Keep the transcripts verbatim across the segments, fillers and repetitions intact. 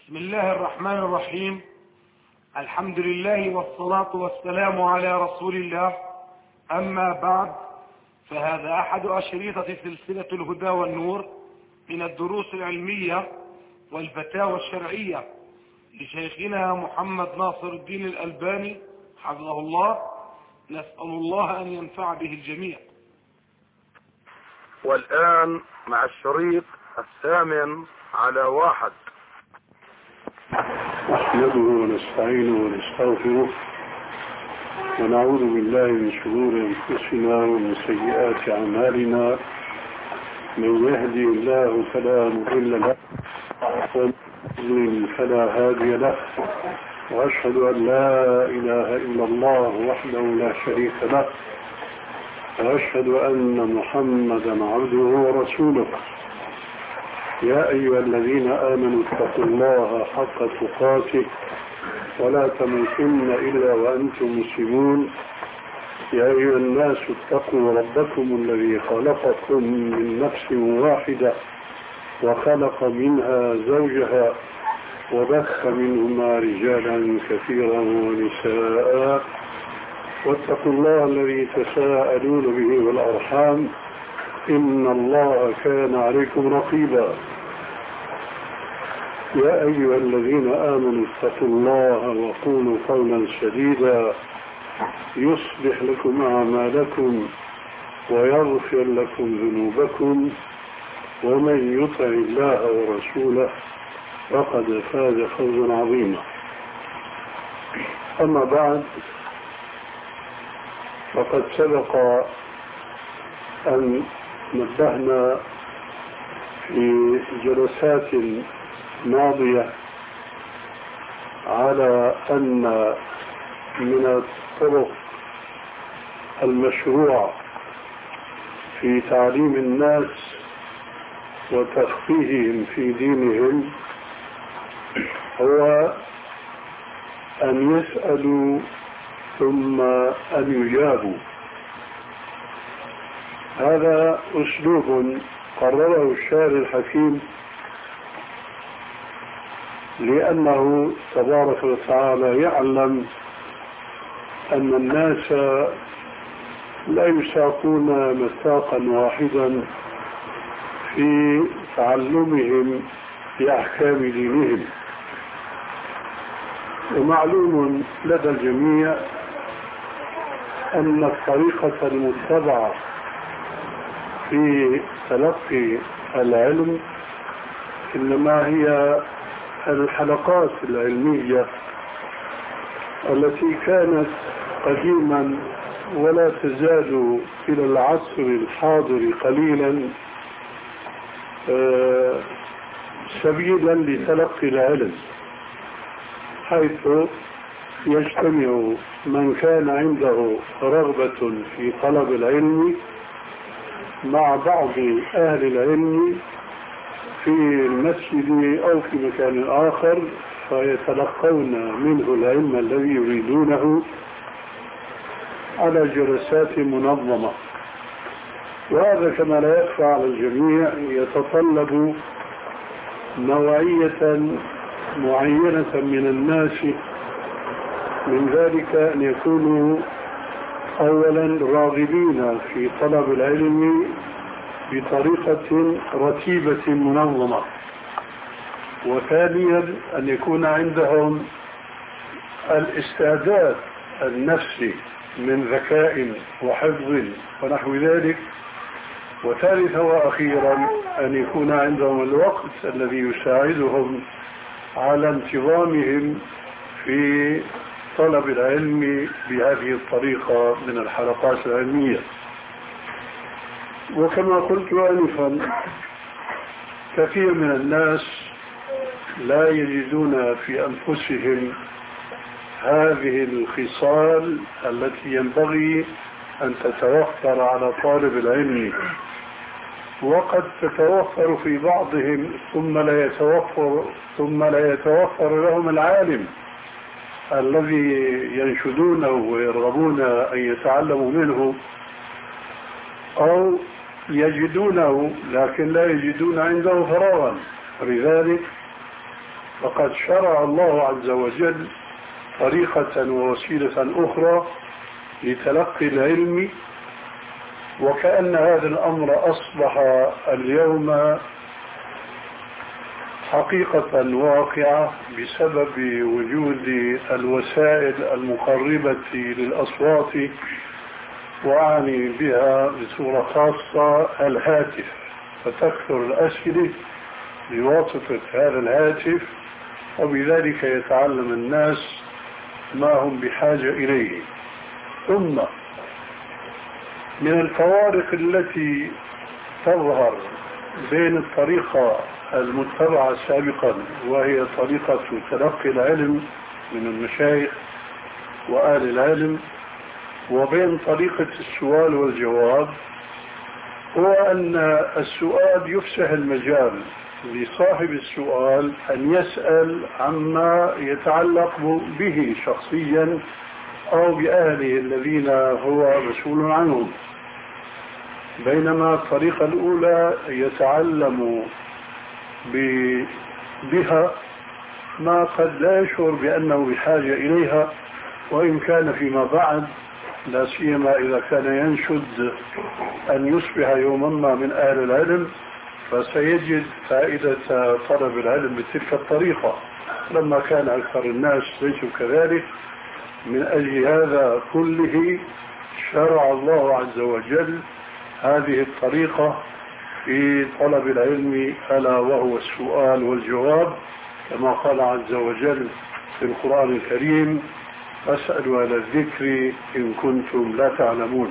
بسم الله الرحمن الرحيم. الحمد لله والصلاة والسلام على رسول الله. أما بعد، فهذا أحد أشريطة سلسلة الهدى والنور من الدروس العلمية والفتاوى الشرعية لشيخنا محمد ناصر الدين الألباني حفظه الله. نسأل الله أن ينفع به الجميع. والآن مع الشريط الثامن على واحد. نحمده ونستعينه ونستغفره ونعوذ بالله من شرور أنفسنا ومن سيئات أعمالنا. من يهدي الله فلا مضل له ومن يضلل فلا هادي له، وأشهد أن لا إله إلا الله وحده لا شريك له، وأشهد أن محمدا عبده ورسوله. يا أيها الذين آمنوا اتقوا الله حق تقاته ولا تموتن إلا وأنتم مسلمون. يا أيها الناس اتقوا ربكم الذي خلقكم من نفس واحدة وخلق منها زوجها وبث منهما رجالا كثيرا ونساء، واتقوا الله الذي تساءلون به والأرحام إن الله كان عليكم رقيبا. يا أيها الذين آمنوا اتقوا الله وقولوا قولا سديدا يصلح لكم أعمالكم ويغفر لكم ذنوبكم، ومن يطع الله ورسوله فقد فاز فوزا عظيما. أما بعد، فقد سبق أن نبهنا في جلسات ماضية على أن من الطرق المشروع في تعليم الناس وتفقيههم في دينهم هو أن يسألوا ثم أن يجابوا. هذا أسلوب قرره الشاعر الحكيم، لأنه تبارك وتعالى يعلم أن الناس لا يساقون مساقا واحدا في تعلمهم بأحكام دينهم. ومعلوم لدى الجميع أن الطريقة المتبعة في تلقي العلم إنما هي الحلقات العلمية التي كانت قديما ولا تزال إلى العصر الحاضر قليلا سبيلا لتلقي العلم، حيث يجتمع من كان عنده رغبة في طلب العلم مع بعض أهل العلم في المسجد أو في مكان آخر، فيتلقون منه العلم الذي يريدونه على جلسات منظمة. وهذا كما لا يخفى على الجميع يتطلب نوعية معينة من الناس، من ذلك أن يكونوا أولا راغبين في طلب العلم بطريقة رتيبة منظمة، وثانيا أن يكون عندهم الاستعداد النفسي من ذكاء وحفظ ونحو ذلك، وثالثا وأخيرا أن يكون عندهم الوقت الذي يساعدهم على انتظامهم في طلب العلم بهذه الطريقة من الحلقات العلمية. وكما قلت آنفا، كثير من الناس لا يجدون في أنفسهم هذه الخصال التي ينبغي أن تتوفر على طالب العلم، وقد تتوفر في بعضهم ثم لا يتوفر ثم لا يتوفر لهم العالم الذي ينشدونه ويرغبون أن يتعلموا منه، أو يجدونه لكن لا يجدون عنده فراغا. لذلك فقد شرع الله عز وجل طريقة ووسيلة أخرى لتلقي العلم، وكأن هذا الأمر أصبح اليوم حقيقة واقعة بسبب وجود الوسائل المقربة للأصوات، وأعني بها بصورة خاصة الهاتف، فتكثر الأسئلة بواسطة هذا الهاتف، وبذلك يتعلم الناس ما هم بحاجة إليه. ثم من الفوارق التي تظهر بين الطريقة المتبعة سابقا وهي طريقة تلقي العلم من المشايخ وآل العلم وبين طريقة السؤال والجواب، هو أن السؤال يفسح المجال لصاحب السؤال أن يسأل عما يتعلق به شخصيا أو بأهله الذين هو مسؤول عنهم، بينما الطريقة الأولى يتعلم بها ما قد لا يشعر بأنه بحاجة إليها، وإن كان فيما بعد لا سيما إذا كان ينشد أن يصبح يوما ما من أهل العلم فسيجد فائدة طلب العلم بتلك الطريقة، لما كان أكثر الناس ليسوا كذلك. من أجل هذا كله شرع الله عز وجل هذه الطريقة في طلب العلم، ألا وهو السؤال والجواب، كما قال عز وجل في القرآن الكريم: فاسألوا أهل الذكر إن كنتم لا تعلمون.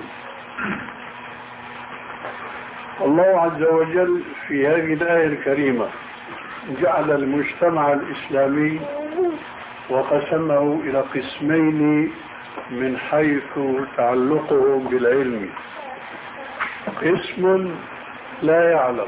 الله عز وجل في هذه الآية الكريمة جعل المجتمع الإسلامي وقسمه إلى قسمين من حيث تعلقهم بالعلم: قسم لا يعلم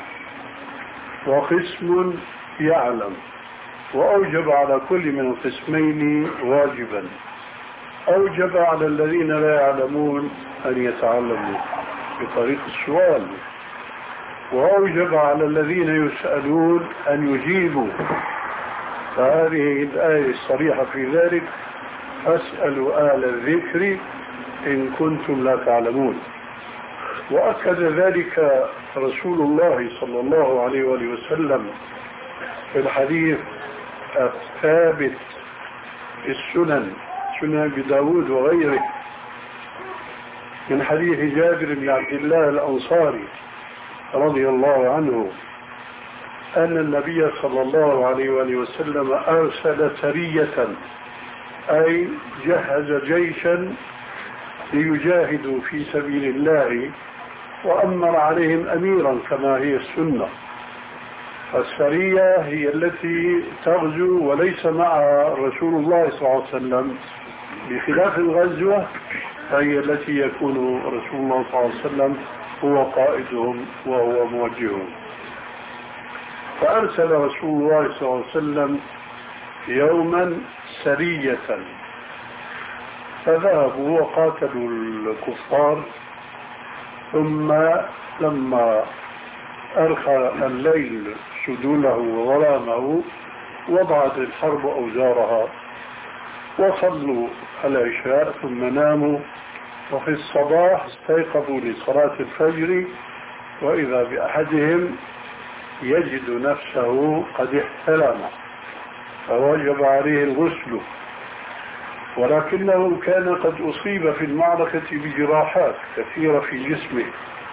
وقسم يعلم، وأوجب على كل من القسمين واجبا. أوجب على الذين لا يعلمون أن يتعلموا بطريق السؤال، وأوجب على الذين يسألون أن يجيبوا، فهذه الآية الصريحة في ذلك: فاسألوا أهل الذكر إن كنتم لا تعلمون. وأكد ذلك رسول الله صلى الله عليه وآله وسلم في الحديث الثابت في السنن، سنن أبي داود وغيره، من حديث جابر بن عبد الله الأنصاري رضي الله عنه أن النبي صلى الله عليه وآله وسلم أرسل سرية، أي جهز جيشا ليجاهدوا في سبيل الله، وأمر عليهم أميرا كما هي السنة. السرية هي التي تغزو وليس معها رسول الله صلى الله عليه وسلم، بخلاف الغزوة هي التي يكون رسول الله صلى الله عليه وسلم هو قائدهم وهو موجههم. فأرسل رسول الله صلى الله عليه وسلم يوما سرية، فذهبوا وقاتلوا الكفار، ثم لما أرخى الليل سدوله وظلامه وضعت الحرب أوزارها، وصلوا العشاء ثم ناموا، وفي الصباح استيقظوا لصلاة الفجر، وإذا بأحدهم يجد نفسه قد احتلم، فوجب عليه الغسل، ولكنه كان قد أصيب في المعركة بجراحات كثيرة في جسمه،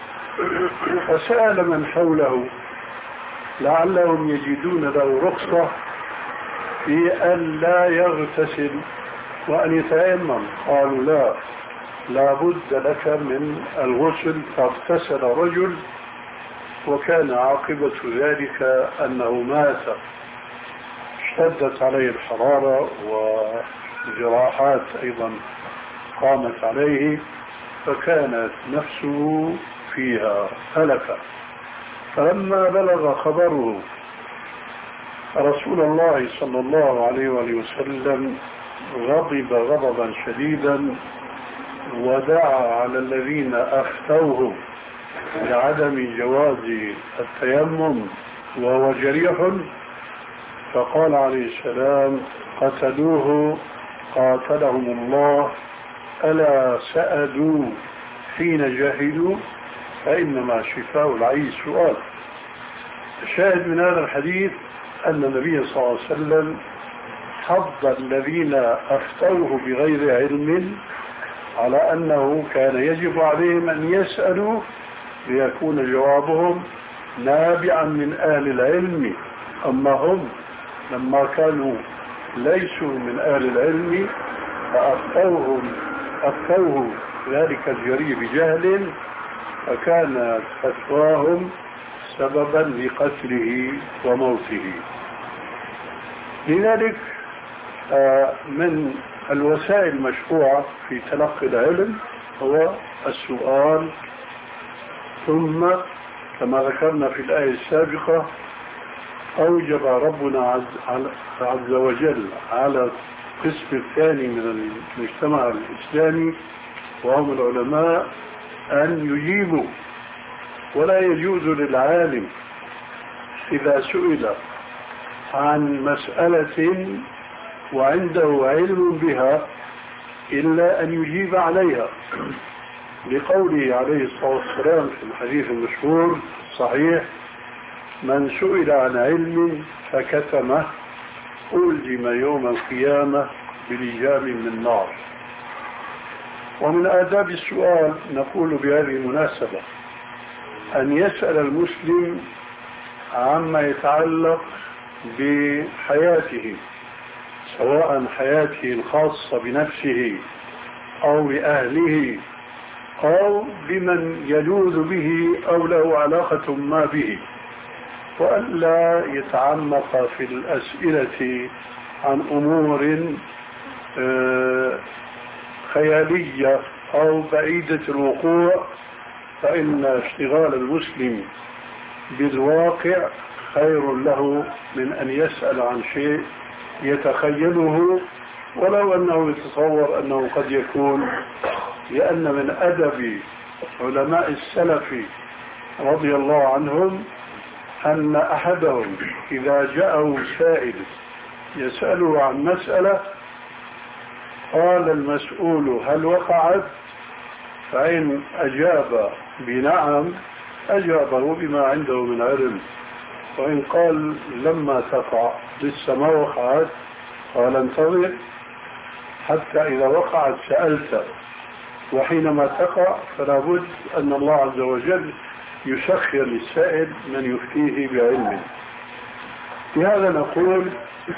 فسأل من حوله لعلهم يجدون له رخصة في أن لا يغتسل وأن يتيمم. قالوا: لا، لا بد لك من الغسل. فاغتسل رجل، وكان عاقبة ذلك أنه مات، اشتدت عليه الحرارة وجراحات أيضا قامت عليه، فكانت نفسه فيها هلكة. فلما بلغ خبره رسول الله صلى الله عليه وآله وسلم غضب غضبا شديدا، ودعا على الذين أفتوه بعدم جواز التيمم وهو جريح، فقال عليه السلام قتلوه قاتلهم الله ألا سأدوا حين جاهدوا فإنما شفاء العي السؤال. الشاهد من هذا الحديث أن النبي صلى الله عليه وسلم حض الذين أفتوه بغير علم على أنه كان يجب عليهم أن يسألوا ليكون جوابهم نابعا من أهل العلم. أما هم لما كانوا ليسوا من أهل العلم فأفتوهم أفتوه ذلك الجري بجهل فكانت فتواهم سببا لقتله وموته. لذلك من الوسائل المشروعة في تلقي العلم هو السؤال، ثم كما ذكرنا في الآية السابقة أوجب ربنا عز, عز وجل على القسم الثاني من المجتمع الإسلامي وهم العلماء أن يجيبوا. ولا يجوز للعالم إذا سئل عن مسألة وعنده علم بها إلا أن يجيب عليها، لقوله عليه الصلاة والسلام في الحديث المشهور صحيح: من سئل عن علم فكتمه ألزم يوم القيامة بلجام من نار. ومن آداب السؤال نقول بهذه المناسبة أن يسأل المسلم عما يتعلق بحياته، سواء حياته الخاصة بنفسه أو بأهله أو بمن يلوذ به أو له علاقة ما به، وألا يتعمق في الأسئلة عن أمور خيالية أو بعيدة الوقوع، فإن اشتغال المسلم بالواقع خير له من أن يسأل عن شيء يتخيله ولو أنه يتصور أنه قد يكون. لأن من أدب علماء السلف رضي الله عنهم أن أحدهم إذا جاءه سائل يسأله عن مسألة قال المسؤول هل وقعت؟ فإن أجاب بنعم أجابه بما عنده من علم، وإن قال لما تقع لسه ما وقعت قال انتظر حتى إذا وقعت سألت. وحينما تقع فلا بد أن الله عز وجل يسخر للسائل من يفتيه بعلمه. لهذا نقول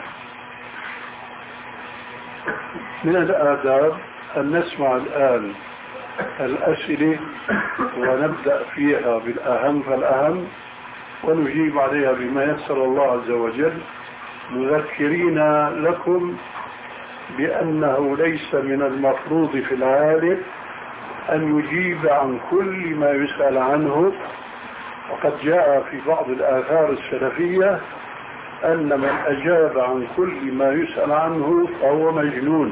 من الآداب أن نسمع الآن الأسئلة ونبدأ فيها بالأهم فالأهم ونجيب عليها بما يسر الله عز وجل، مذكرين لكم بأنه ليس من المفروض في العالم أن يجيب عن كل ما يسأل عنه. وقد جاء في بعض الآثار السلفية أن من أجاب عن كل ما يسأل عنه فهو مجنون،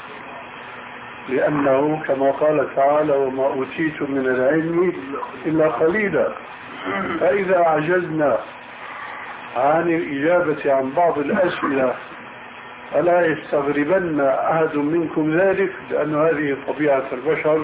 لأنه كما قال تعالى وما أوتيتم من العلم إلا قليلا. فإذا عجزنا عن الإجابة عن بعض الأسئلة فلا يستغربن أحد منكم ذلك، لأن هذه طبيعة البشر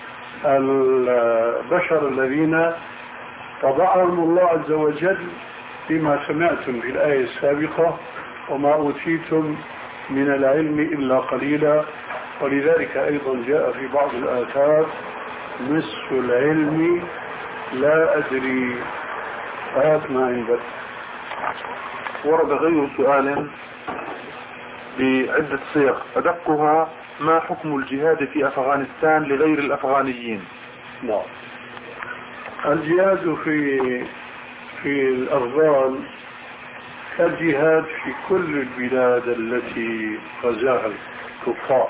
البشر الذين طبعهم الله عز وجل بما سمعتم في الآية السابقة وما أوتيتم من العلم إلا قليلا. ولذلك أيضا جاء في بعض الآثار نصف العلم لا أدري. هات ما عندك. ورد غير سؤال بعدة صيغ أدقها: ما حكم الجهاد في أفغانستان لغير الأفغانيين؟ نعم، الجهاد في في الأفغان كالجهاد في كل البلاد التي غزاها الكفار.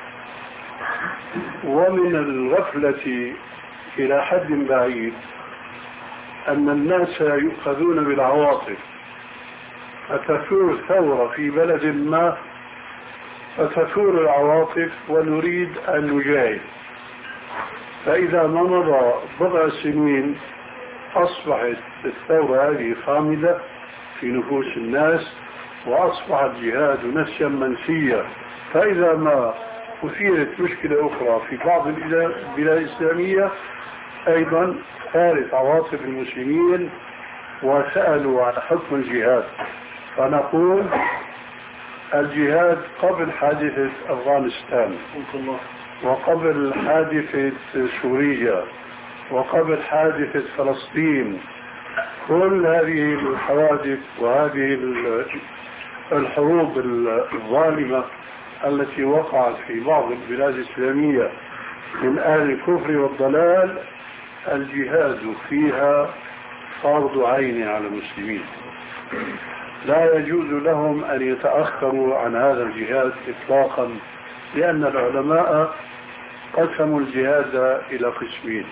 ومن الغفلة إلى حد بعيد أن الناس يؤخذون بالعواطف، فتثور ثورة في بلد ما فتثور العواطف ونريد أن نجاهد، فإذا ما مضى بضع سنين أصبحت الثورة هذه خامدة في نفوس الناس وأصبح الجهاد نسيا منسيا. فإذا ما أثيرت مشكلة أخرى في بعض البلاد الإسلامية أيضا ثارت عواطف المسلمين وسألوا عن حكم الجهاد. فنقول الجهاد قبل حادثة أفغانستان، وقبل حادثة سوريا، وقبل حادثة فلسطين، كل هذه الحوادث وهذه الحروب الظالمة التي وقعت في بعض البلاد الإسلامية من أهل الكفر والضلال، الجهاد فيها فرض عين على المسلمين، لا يجوز لهم أن يتأخروا عن هذا الجهاد إطلاقا، لأن العلماء قسموا الجهاد إلى قسمين: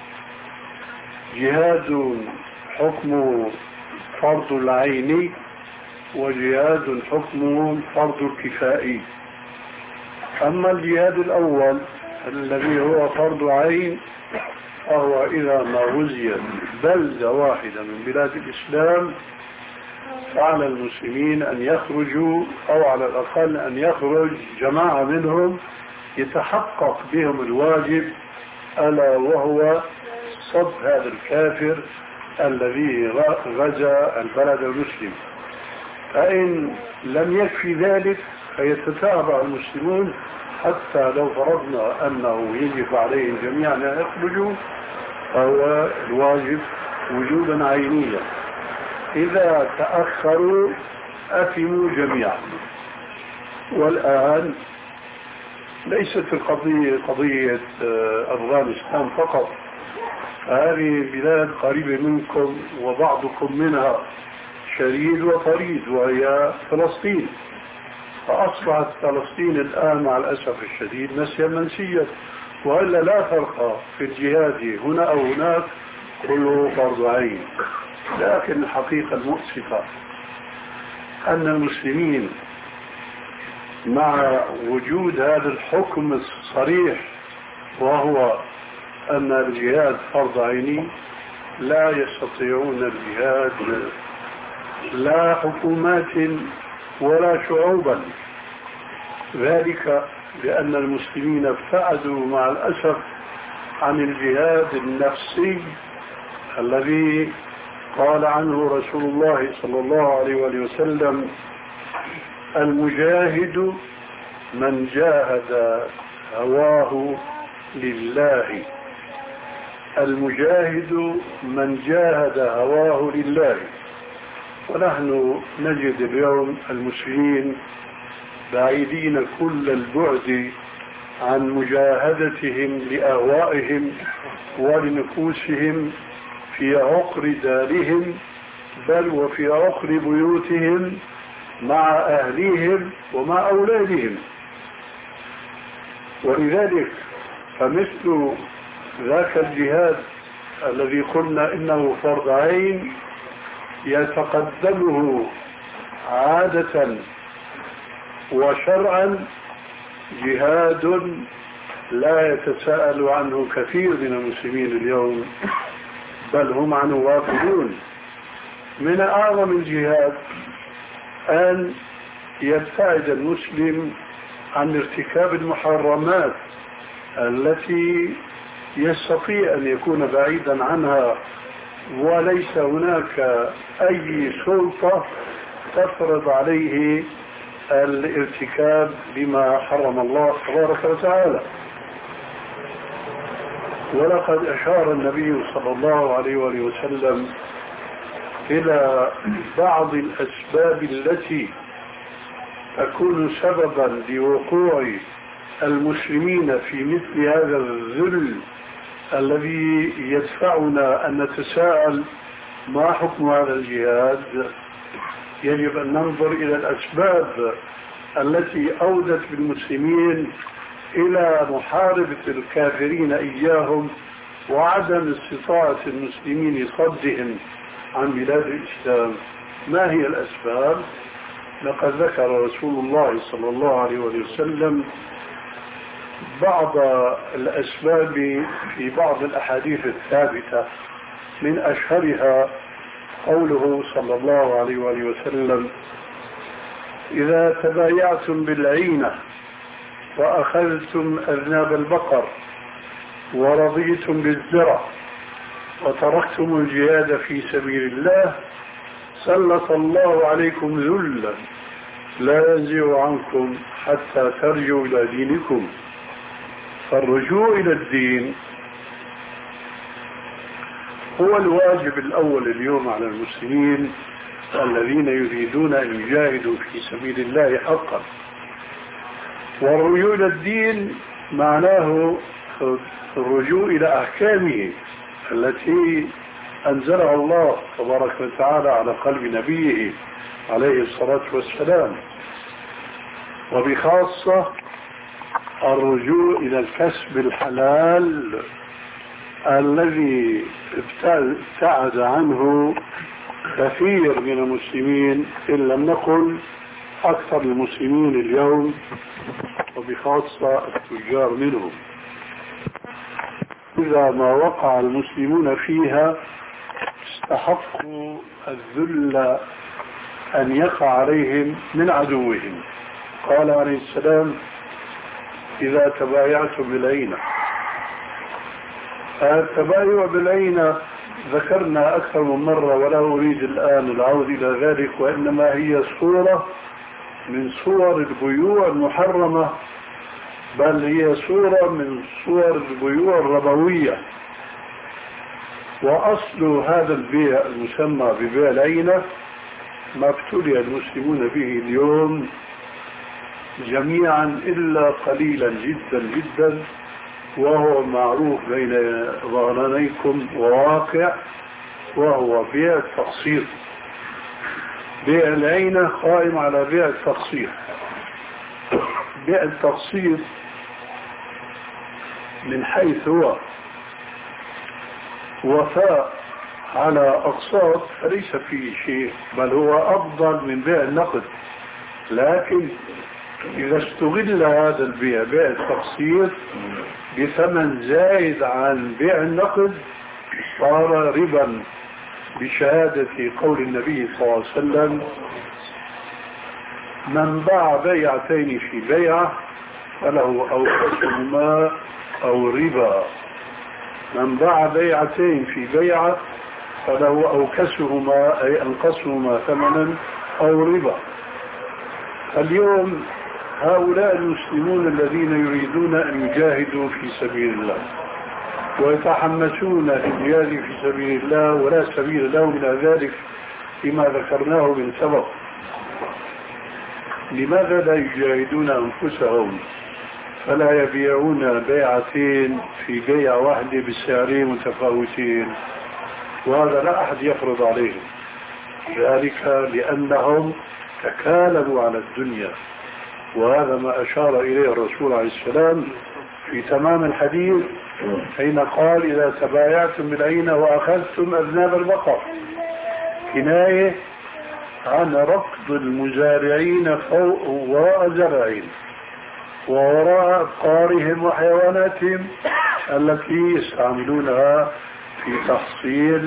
جهاد حكمه فرض العين، وجهاد حكمه فرض الكفائي. أما الجهاد الأول الذي هو فرض عين فهو إذا ما وزيت بلدة واحدة من بلاد الإسلام فعلى المسلمين أن يخرجوا، أو على الأقل أن يخرج جماعة منهم يتحقق بهم الواجب، ألا وهو صد هذا الكافر الذي غزا البلد المسلم. فإن لم يكفي ذلك فيتتابع المسلمون، حتى لو فرضنا أنه يجب عليهم جميعا أن يخرجوا فهو الواجب وجودا عينيا. إذا تأخروا أثموا جميعا. والآن ليست القضية قضية أفغانستان فقط، هذه بلاد قريبة منكم وبعضكم منها شريد وطريد، وهي فلسطين. فأصبحت فلسطين الآن مع الأسف الشديد نسيا منسيا، وإلا لا فرق في الجهاد هنا أو هناك، كله فرض عين. لكن الحقيقة المؤسفة أن المسلمين مع وجود هذا الحكم الصريح وهو أن الجهاد فرض عيني لا يستطيعون الجهاد، لا حكومات ولا شعوبا. ذلك لأن المسلمين ابتعدوا مع الأسف عن الجهاد النفسي الذي قال عنه رسول الله صلى الله عليه وسلم: المجاهد من جاهد هواه لله. المجاهد من جاهد هواه لله. ونحن نجد اليوم المسلمين بعيدين كل البعد عن مجاهدتهم لأهوائهم ولنفوسهم في عقر دارهم، بل وفي عقر بيوتهم مع أهليهم ومع أولادهم. ولذلك فمثل ذاك الجهاد الذي قلنا إنه فرض عين يتقدمه عادة وشرعا جهاد لا يتساءل عنه كثير من المسلمين اليوم، بل هم عنه غافلون. من أعظم الجهاد أن يبتعد المسلم عن ارتكاب المحرمات التي يستطيع أن يكون بعيدا عنها، وليس هناك أي سلطة تفرض عليه الارتكاب لما حرم الله تبارك وتعالى. ولقد أشار النبي صلى الله عليه وسلم إلى بعض الأسباب التي تكون سببا لوقوع المسلمين في مثل هذا الذل الذي يدفعنا أن نتساءل ما حكم هذا الجهاد. يجب أن ننظر إلى الأسباب التي أودت بالمسلمين إلى محاربة الكافرين إياهم وعدم استطاعة المسلمين صدهم عن بلاد الإسلام. ما هي الأسباب؟ لقد ذكر رسول الله صلى الله عليه وسلم بعض الأسباب في بعض الأحاديث الثابتة، من أشهرها قوله صلى الله عليه وسلم: إذا تبايعتم بالعينة وأخذتم أذناب البقر ورضيتم بالزرع وتركتم الجهاد في سبيل الله سلط الله عليكم ذلا لا ينزع عنكم حتى ترجعوا إلى دينكم. فالرجوع إلى الدين هو الواجب الأول اليوم على المسلمين الذين يريدون أن يجاهدوا في سبيل الله حقا. والرجوع إلى الدين معناه الرجوع إلى أحكامه التي أنزلها الله تبارك وتعالى على قلب نبيه عليه الصلاة والسلام، وبخاصة الرجوع إلى الكسب الحلال الذي ابتعد عنه كثير من المسلمين إن لم نقل أكثر المسلمين اليوم، وبخاصة التجار منهم. إذا ما وقع المسلمون فيها استحقوا الذل أن يقع عليهم من عدوهم. قال عليه السلام: إذا تبايعتم بالعينة. التبايع بالعينة ذكرنا أكثر من مرة ولا أريد الآن العود إلى ذلك، وإنما هي صورة من صور البيوع المحرمة، بل هي صورة من صور البيوع الربوية. وأصل هذا البيع المسمى ببيع العينة ما ابتلي المسلمون به اليوم جميعا إلا قليلا جدا جدا، وهو معروف بين ظهرانيكم وواقع، وهو بيع التقسيط. بيع العينة قائم على بيع التقسيط. بيع التقسيط من حيث هو وفاء على أقساط فليس فيه شيء، بل هو أفضل من بيع النقد. لكن إذا استغل هذا البيع بيع التقسيط بثمن زائد عن بيع النقد صار ربا، بشهادة قول النبي صلى الله عليه وسلم: من باع بيعتين في بيعة فله أوكسهما أو ربا. من باع بيعتين في بيعة فله أوكسهما أي أنقصهما ثمنا أو ربا. اليوم هؤلاء المسلمون الذين يريدون أن يجاهدوا في سبيل الله ويتحمسون للجهاد في سبيل الله ولا سبيل لهم إلى ذلك فيما ذكرناه من سبق، لماذا لا يجاهدون أنفسهم فلا يبيعون بيعتين في بيع واحدة بسعرين متفاوتين؟ وهذا لا أحد يفرض عليهم ذلك، لأنهم تكالبوا على الدنيا. وهذا ما أشار إليه الرسول عليه السلام في تمام الحديث حين قال: إذا تبايعتم بالعينة وأخذتم أذناب البقر، كناية عن ركض المزارعين فوق وراء زرعهم ووراء أبقارهم وحيواناتهم التي يستعملونها في تحصيل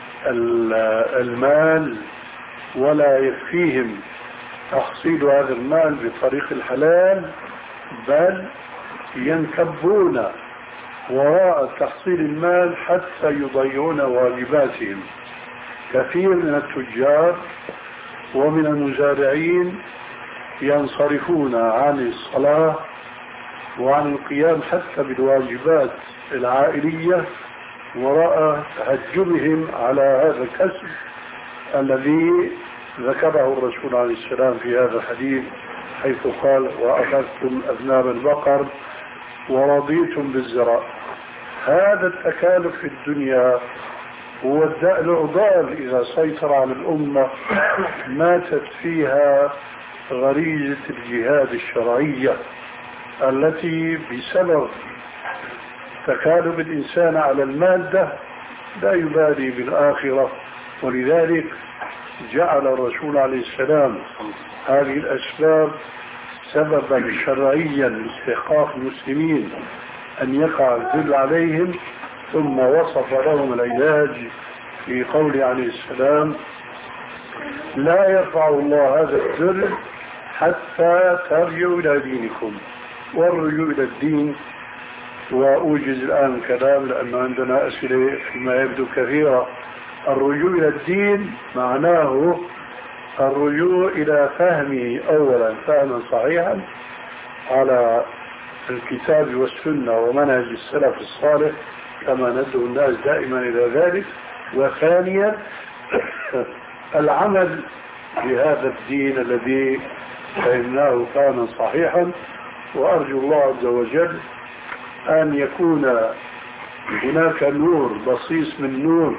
المال، ولا يكفيهم تحصيل هذا المال بطريق الحلال، بل ينكبون وراء تحصيل المال حتى يضيعون واجباتهم. كثير من التجار ومن المزارعين ينصرفون عن الصلاة وعن القيام حتى بالواجبات العائلية وراء تهجمهم على هذا الكسب الذي ذكره الرسول عليه السلام في هذا الحديث، حيث قال: وأخذتم أذناب البقر ورضيتم بالزرع. هذا التكالف في الدنيا هو الداء العضال إذا سيطر على الأمة ماتت فيها غريزة الجهاد الشرعية التي بسبب تكالب الإنسان على المادة لا يبالي بالآخرة. ولذلك جعل الرسول عليه السلام هذه الأسباب سببا شرعيا لاستحقاق المسلمين أن يقع الذل عليهم، ثم وصف لهم العلاج في قوله عليه السلام: لا يرفع الله هذا الذل حتى ترجعوا إلى دينكم. والرجوع إلى الدين، وأوجز الآن كلام لأن عندنا أسئلة فيما يبدو كثيرة. الرجوع إلى الدين معناه الرجوع إلى فهمه أولا فهما صحيحا على الكتاب والسنة ومنهج السلف الصالح كما ندعو الناس دائما إلى ذلك. وثانيا العمل بهذا الدين الذي فهمناه فهما صحيحا. وأرجو الله عز وجل أن يكون هناك نور بصيص من نور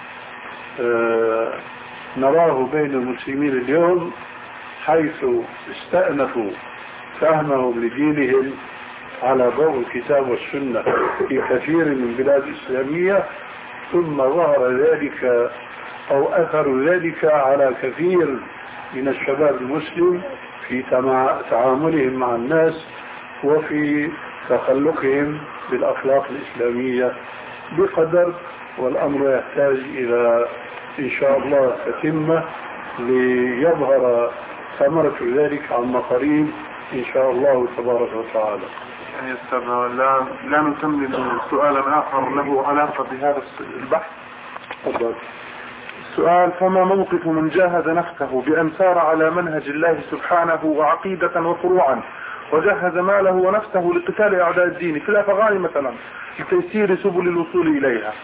آه نراه بين المسلمين اليوم، حيث استأنفوا فهمهم لدينهم على ضوء الكتاب والسنة في كثير من البلاد الإسلامية، ثم ظهر ذلك أو أثر ذلك على كثير من الشباب المسلم في تعاملهم مع الناس وفي تخلقهم بالأخلاق الإسلامية بقدر. والأمر يحتاج إلى إن شاء الله تتمة ليظهر ثمرة ذلك عما قريب إن شاء الله تبارك وتعالى. يعني لا, لا نكمل سؤالا آخر له علاقة بهذا البحث. تفضل. السؤال: فما موقف من جاهد نفسه بأن سار على منهج الله سبحانه وعقيدة وفروعا وجهز ماله ونفسه لقتال أعداء الدين في الأفغان مثلا لتيسير سبل الوصول إليها؟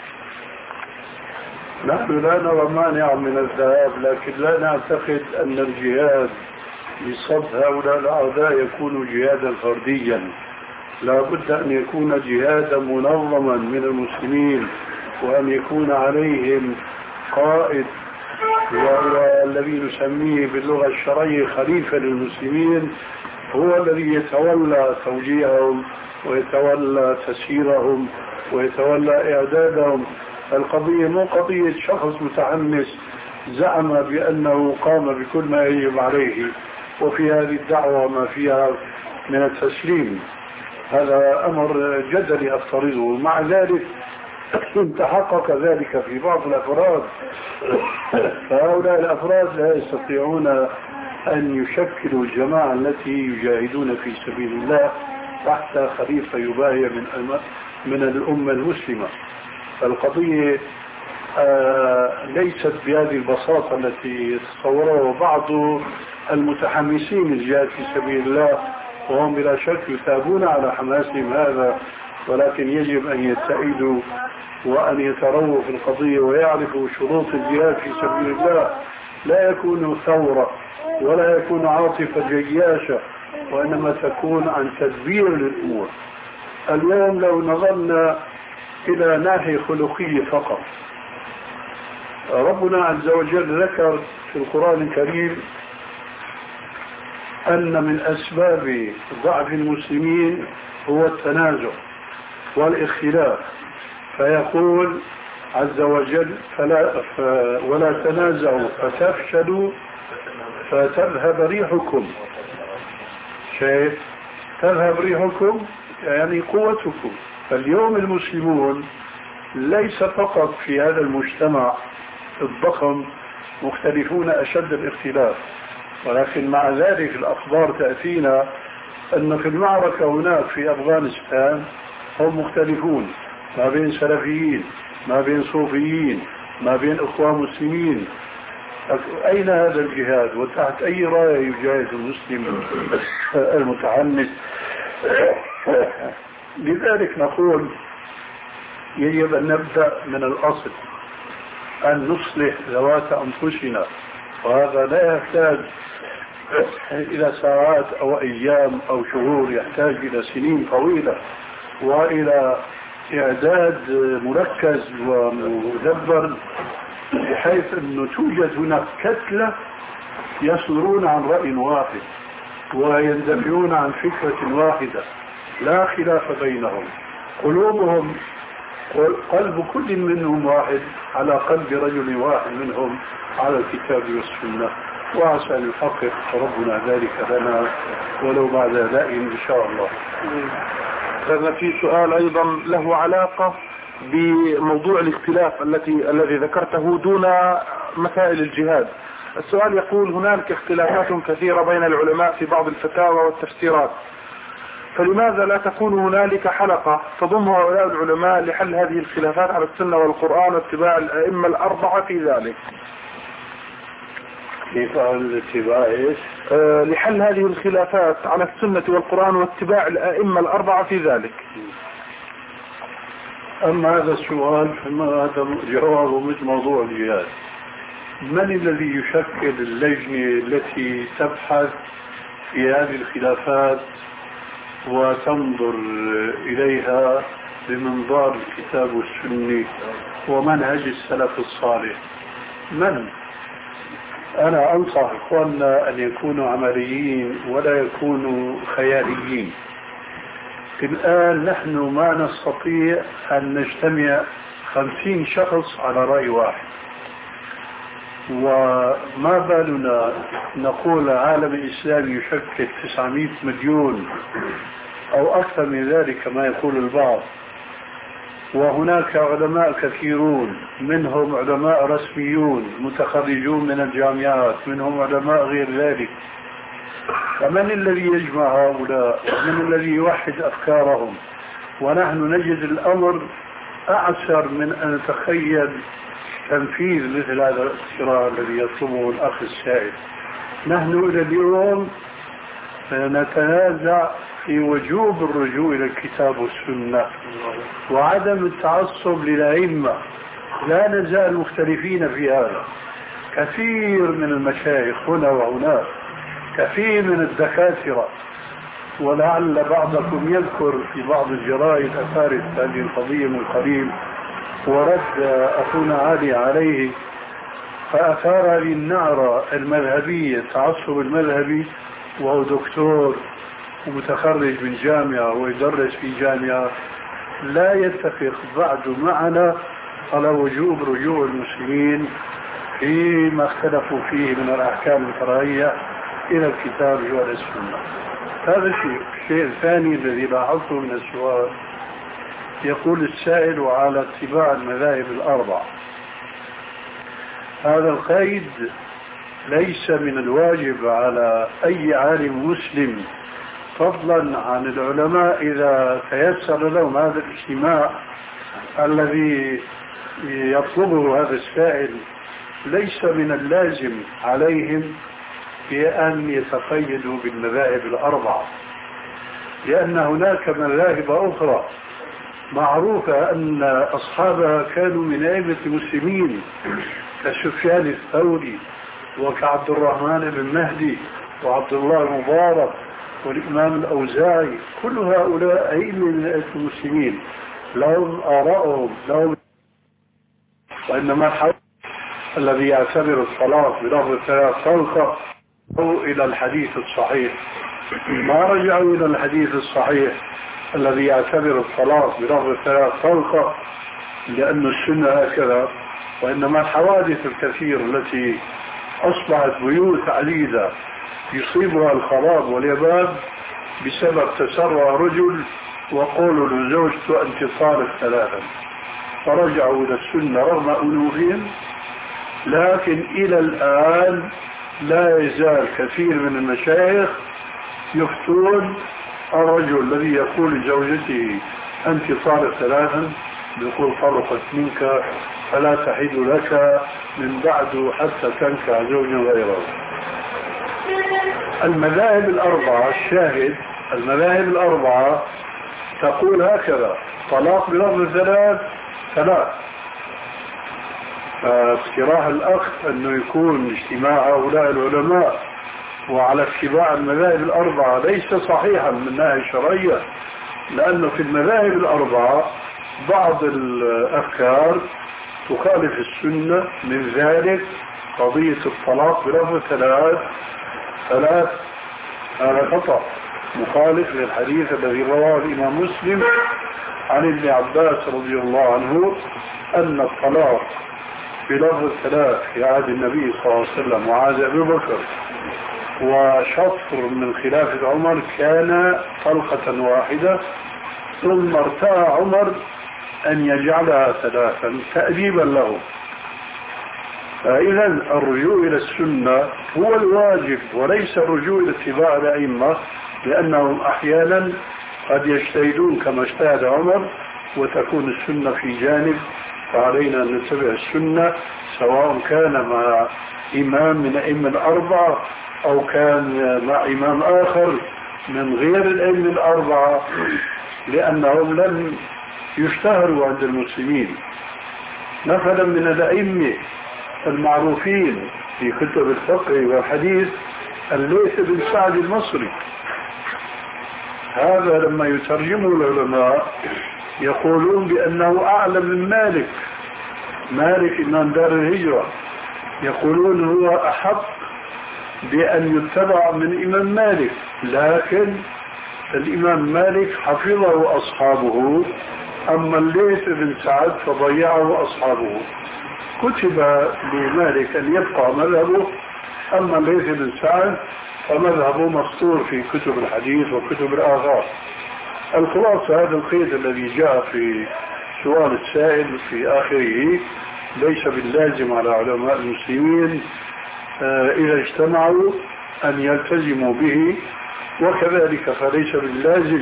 نحن لا نرى مانع من الذهاب، لكن لا نعتقد أن الجهاد بصد هؤلاء الأعداء يكون جهادا فرديا. لا بد أن يكون جهادا منظما من المسلمين، وأن يكون عليهم قائد وهو الذي نسميه باللغة الشرعية خليفة للمسلمين، هو الذي يتولى توجيههم ويتولى تسييرهم ويتولى إعدادهم. القضية مو قضية شخص متحمس زعم بأنه قام بكل ما يجب عليه، وفي هذه الدعوة ما فيها من التسليم. هذا أمر جدلي أفترضه. مع ذلك تحقق ذلك في بعض الأفراد، فهؤلاء الأفراد لا يستطيعون أن يشكلوا الجماعة التي يجاهدون في سبيل الله تحت خليفة يبايع من من الأمة المسلمة. القضية آه ليست بهذه البساطة التي يتصورها بعض المتحمسين للجهاد في سبيل الله، وهم بلا شك يثابون على حماسهم هذا، ولكن يجب أن يتعيدوا وأن يترووا في القضية ويعرفوا شروط الجهاد في سبيل الله. لا يكون ثورة ولا يكون عاطفة جياشة، وإنما تكون عن تدبير للأمور. اليوم لو نظرنا إلى ناحية خلقية فقط، ربنا عز وجل ذكر في القرآن الكريم أن من أسباب ضعف المسلمين هو التنازع والاختلاف، فيقول عز وجل فلا ف ولا تنازعوا فتفشلوا فتذهب ريحكم. شايف؟ تذهب ريحكم يعني قوتكم. فاليوم المسلمون ليس فقط في هذا المجتمع الضخم مختلفون أشد الاختلاف، ولكن مع ذلك الأخبار تأتينا أن في المعركة هناك في أفغانستان هم مختلفون، ما بين سلفيين، ما بين صوفيين، ما بين أخوة مسلمين. أين هذا الجهاد؟ وتحت أي راية يجاهد المسلم المتحمس؟ لذلك نقول يجب أن نبدأ من الأصل، أن نصلح ذوات أنفسنا، وهذا لا يحتاج إلى ساعات أو أيام أو شهور، يحتاج إلى سنين طويلة وإلى إعداد مركز ومدبر، بحيث أنه توجد هناك كتلة يصدرون عن رأي واحد ويندفعون عن فكرة واحدة لا خلاف بينهم، قلوبهم قلب كل منهم واحد على قلب رجل واحد منهم على الكتاب والسنة، وعسى أن يحقق ربنا ذلك لنا ولو بعد ذلك إن شاء الله. هذا في سؤال أيضا له علاقة بموضوع الاختلاف التي الذي ذكرته دون مسائل الجهاد. السؤال يقول: هنالك اختلافات كثيرة بين العلماء في بعض الفتاوى والتفسيرات، فلماذا لا تكون هنالك حلقة تضم هؤلاء العلماء لحل هذه الخلافات على السنة والقرآن واتباع الأئمة الأربعة في ذلك؟ كيف الاتباع ايش؟ آه لحل هذه الخلافات على السنة والقرآن واتباع الأئمة الأربعة في ذلك. أما هذا السؤال فهذا جوابه مثل موضوع الجهاد. من الذي يشكل اللجنة التي تبحث في هذه الخلافات وتنظر إليها بمنظار الكتاب والسنة ومنهج السلف الصالح؟ من؟ أنا أنصح إخواننا أن يكونوا عمليين ولا يكونوا خياليين. الآن نحن ما نستطيع أن نجتمع خمسين شخص على رأي واحد، وما بالنا نقول العالم الإسلامي يشكل تسعمائة مليون أو أكثر من ذلك كما يقول البعض، وهناك علماء كثيرون، منهم علماء رسميون متخرجون من الجامعات، منهم علماء غير ذلك. فمن الذي يجمع هؤلاء؟ ومن الذي يوحد أفكارهم؟ ونحن نجد الأمر أعسر من أن نتخيل تنفيذ مثل هذا الاقتراح الذي يطلبه الأخ السائل. نحن إلى اليوم نتنازع في وجوب الرجوع إلى الكتاب والسنة وعدم التعصب للأئمة. لا نزال مختلفين في هذا. كثير من المشايخ هنا وهناك، كثير من الدكاترة، ولعل بعضكم يذكر في بعض الجرائد أثارت هذه القضية من قريب ورد أخونا علي عليه، فأثار هذه النعرة المذهبية، التعصب المذهبي، وهو دكتور ومتخرج من جامعة ويدرس في جامعة، لا يتفق بعد معنا على وجوب رجوع المسلمين فيما اختلفوا فيه من الأحكام الفرعية إلى الكتاب والسنة. هذا شيء. الشيء الثاني الذي لاحظته من السؤال، يقول السائل: وعلى اتباع المذاهب الأربع. هذا القيد ليس من الواجب على أي عالم مسلم، فضلا عن العلماء إذا تيسر لهم هذا الاجتماع الذي يطلبه هذا السائل. ليس من اللازم عليهم بأن يتقيدوا بالمذاهب الأربعة، لأن هناك مذاهب أخرى معروفة أن أصحابها كانوا من أئمة المسلمين كسفيان الثوري وكعبد الرحمن بن مهدي وعبد الله المبارك والإمام الأوزاعي. كل هؤلاء أئمة من أئمة المسلمين، لهم آراءهم، لهم. وإنما الحديث الذي يعتبر الصلاة بلفظ الثلاث خلقة أو إلى الحديث الصحيح، ما رجعوا إلى الحديث الصحيح الذي يعتبر الصلاة بلفظ الثلاث خلقة لأن السنة هكذا. وإنما الحوادث الكثير التي أصبحت بيوت عديدة يصيبها الخراب واليباب بسبب تسرع رجل وقولوا لزوجته أنت صالح ثلاثا، فرجعوا إلى السنة رغم أنوفهم. لكن إلى الآن لا يزال كثير من المشايخ يفتون الرجل الذي يقول لزوجته أنت صالح ثلاثا، يقول فرقت منك فلا تحد لك من بعد حتى تنكح زوجا غيره. المذاهب الأربعة، الشاهد المذاهب الأربعة تقول هكذا: طلاق بلفظ الثلاث ثلاث. فاقتراح الأخ أنه يكون اجتماع هؤلاء العلماء وعلى اتباع المذاهب الأربعة ليس صحيحا من الناحية الشرعية، لأنه في المذاهب الأربعة بعض الأفكار تخالف السنة، من ذلك قضية الطلاق بلفظ ثلاث ثلاث هذا خطأ مخالف للحديث الذي رواه الإمام مسلم عن ابن عباس رضي الله عنه أن الطلاق بلفظ الثلاث في عهد النبي صلى الله عليه وسلم وعهد أبي بكر وشطر من خلافة عمر كان طلقة واحدة، ثم ارتأى عمر أن يجعلها ثلاثا تأديبا له. فإذا الرجوع إلى السنة هو الواجب وليس الرجوع إلى اتباع الأئمة، لأنهم أحيانا قد يجتهدون كما اجتهد عمر وتكون السنة في جانب، فعلينا أن نتبع السنة سواء كان مع إمام من أئمة الأربعة أو كان مع إمام آخر من غير الأئمة الأربعة، لأنهم لم يشتهروا عند المسلمين. مثلا من الأئمة المعروفين في كتب الفقه والحديث الليث بن سعد المصري، هذا لما يترجمه العلماء يقولون بأنه أعلم من مالك. مالك إمام دار الهجرة يقولون هو أحق بأن يتبع من إمام مالك، لكن الإمام مالك حفظه أصحابه، أما الليث بن سعد فضيعه أصحابه. كتب لمالك أن يبقى مذهبه، أما الليث بن سعد فمذهبه مسطور في كتب الحديث وكتب الآثار. الخلاصة هذا القيد الذي جاء في سؤال السائل في آخره ليس باللازم على علماء المسلمين إذا اجتمعوا أن يلتزموا به، وكذلك فليس باللازم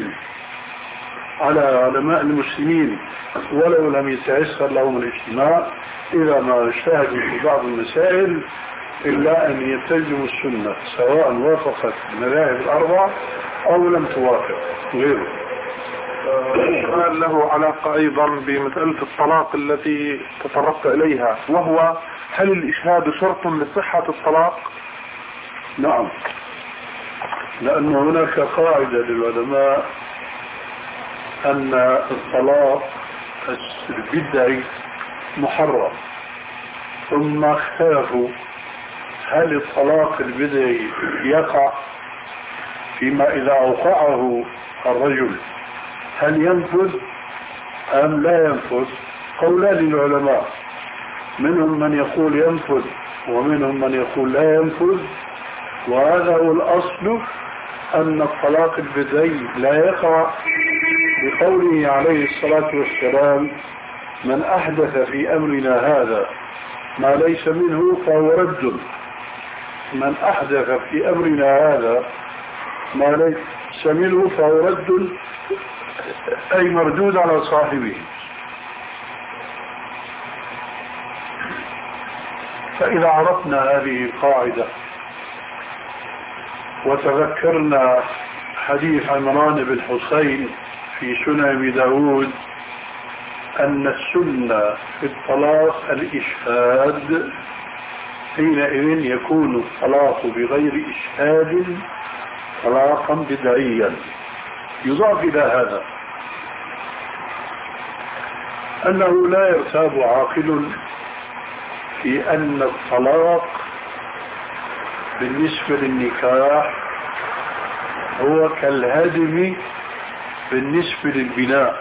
على علماء المسلمين ولو لم يتيسر لهم الاجتماع إذا ما اجتهدوا في بعض المسائل إلا أن يلتزموا السنة سواء وافقت المذاهب الأربع أو لم توافق غيره. سؤال له علاقة أيضا بمسألة الطلاق التي تطرقت إليها، وهو هل الإشهاد شرط لصحة الطلاق؟ نعم، لأن هناك قاعدة للعلماء أن الطلاق البدعي محرم، ثم اختلفوا هل الطلاق البدعي يقع فيما إذا أوقعه الرجل هل ينفذ أم لا ينفذ؟ قولان للعلماء، منهم من يقول ينفذ ومنهم من يقول لا ينفذ، وهذا هو الأصل أن الطلاق البدعي لا يقع بقوله عليه الصلاة والسلام من أحدث في أمرنا هذا ما ليس منه فهو رد. من أحدث في أمرنا هذا ما ليس منه فهو رد، أي مردود على صاحبه. فإذا عرفنا هذه القاعدة وتذكرنا حديث عمران بن حسين في سنن أبي داود أن السنة في الطلاق الإشهاد، حينئذ يكون الطلاق بغير إشهاد طلاقا بدعيا. يضاف إلى هذا أنه لا يرتاب عاقل في أن الطلاق بالنسبة للنكاح هو كالهدم بالنسبة للبناء.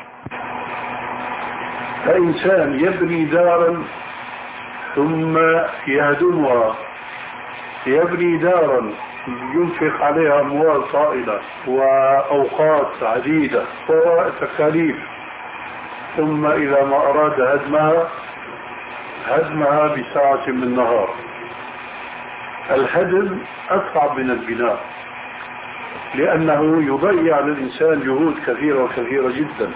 فإنسان يبني دارا ثم يهدمها، يبني دارا ينفق عليها أموال طائلة وأوقات عديدة وتكاليف، ثم إذا ما أراد هدمها هدمها بساعة من النهار. الهدم أصعب من البناء لأنه يضيع للإنسان جهود كثيرة وكثيرة جدا.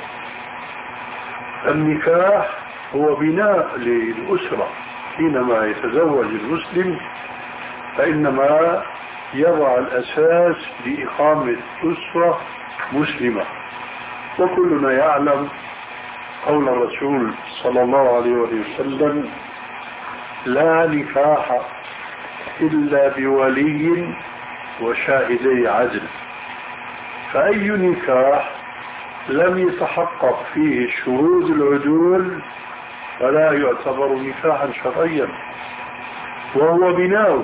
النكاح هو بناء للأسرة، حينما يتزوج المسلم فإنما يضع الأساس لإقامة أسرة مسلمة. وكلنا يعلم قول الرسول صلى الله عليه وسلم لا نكاح إلا بولي وشاهدي عدل. فأي نكاح لم يتحقق فيه الشهود العدول فلا يعتبر نكاحا شرعيا وهو بناء.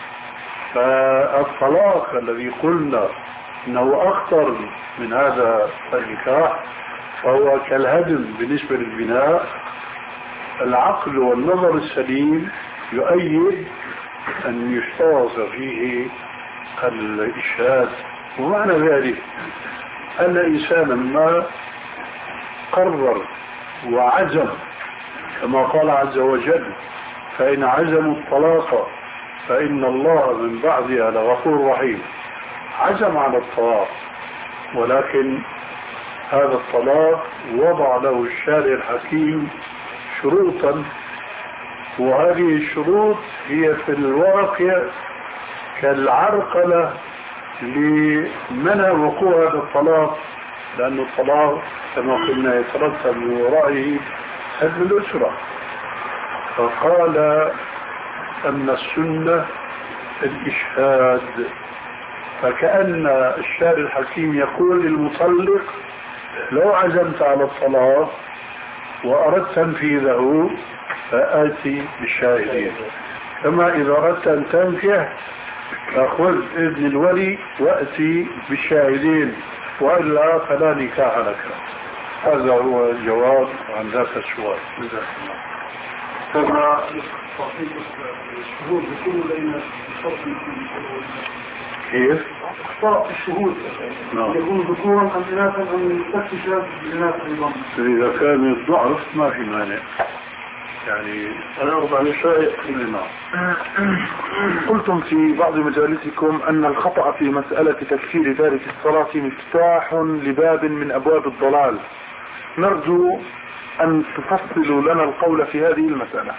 فالطلاق الذي قلنا انه اخطر من هذا النكاح فهو كالهدم بالنسبة للبناء. العقل والنظر السليم يؤيد ان يشترط فيه الإشهاد. ومعنى ذلك أن إنسانا ما قرر وعزم كما قال عز وجل فإن عزموا الطلاق فإن الله من بعدها لغفور رحيم. عزم على الطلاق، ولكن هذا الطلاق وضع له الشارع الحكيم شروطا، وهذه الشروط هي في الواقع كالعرقلة لمنع وقوع هذا الطلاق، لأن الطلاق كما قلنا يترتب من ورائه هدم الأسرة. فقال أن السنة الإشهاد، فكأن الشارع الحكيم يقول للمطلق لو عزمت على الطلاق وأردت تنفيذه فآتي بالشاهدين، كما إذا أردت أن تنكح فخذ إذن الولي وأتي بالشاهدين، وإلا فلا نكاح لك. هذا هو الجواب عن ذاك السؤال. كما الشهود يكون بين كيف؟ أخطاء الشهود يكون ذكورا أم إناثا أم تكتشف الإناث أيضا؟ إذا كان الضعف ما في مانع، يعني أنا أرضى عن الشيء لنا. قلتم في بعض مجالسكم أن الخطأ في مسألة تكفير تارك الصلاة مفتاح لباب من أبواب الضلال، نرجو أن تفصلوا لنا القول في هذه المسألة.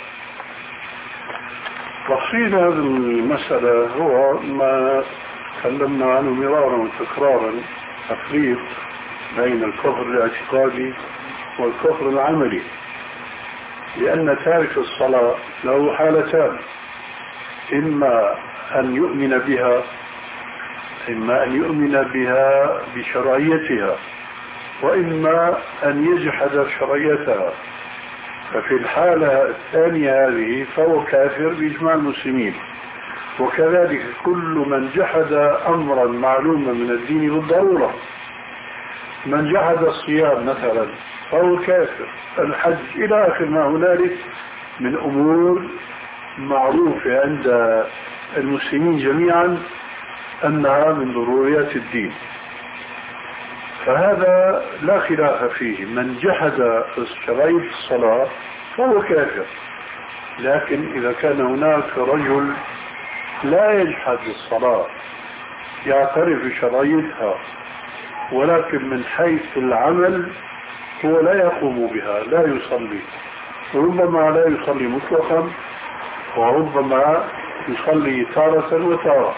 تفصيل هذه المسألة هو ما تكلمنا عنه مرارا وتكرارا، تفريق بين الكفر الاعتقادي والكفر العملي، لأن تارك الصلاة له حالتان: إما أن يؤمن بها إما أن يؤمن بها بشرعيتها، وإما أن يجحد شرعيتها. ففي الحالة الثانية هذه فهو كافر بإجماع المسلمين. وكذلك كل من جحد أمرا معلوما من الدين بالضرورة، من جحد الصيام مثلا فهو كافر، الحج إلى آخر ما هنالك من أمور معروفة عند المسلمين جميعا أنها من ضروريات الدين. فهذا لا خلاف فيه، من جحد شرعية الصلاة فهو كافر. لكن إذا كان هناك رجل لا يجحد الصلاة، يعترف بشرعيتها، ولكن من حيث العمل هو لا يقوم بها، لا يصلي، ربما لا يصلي مطلقا، وربما يصلي تارة وتارة.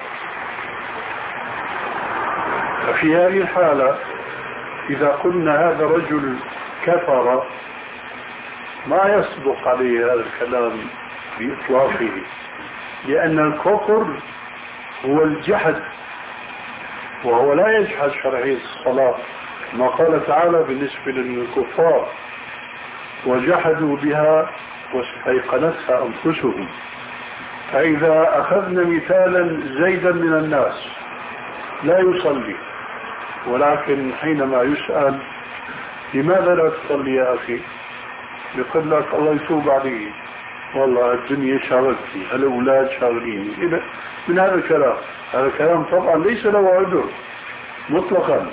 ففي هذه الحالة إذا قلنا هذا رجل كفر ما يصدق عليه هذا الكلام بإطلاقه، لأن الكفر هو الجحد، وهو لا يجحد شرعية الصلاة، ما قال تعالى بالنسبة للكفار: وجحدوا بها واستيقنتها أنفسهم. فإذا أخذنا مثالا زيدا من الناس لا يصلي، ولكن حينما يسأل لماذا لا تصلي يا أخي؟ يقول لك الله يتوب عليه، والله الدنيا شاغلتني، الأولاد شاغليني، من هذا الكلام. هذا الكلام طبعا ليس له عذر مطلقا،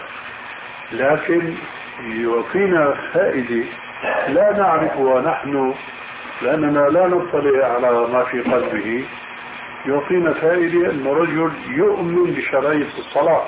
لكن يعطينا فائدة لا نعرفها نحن لأننا لا نطلع على ما في قلبه. يعطينا فائدة أن رجل يؤمن بشرعية الصلاة،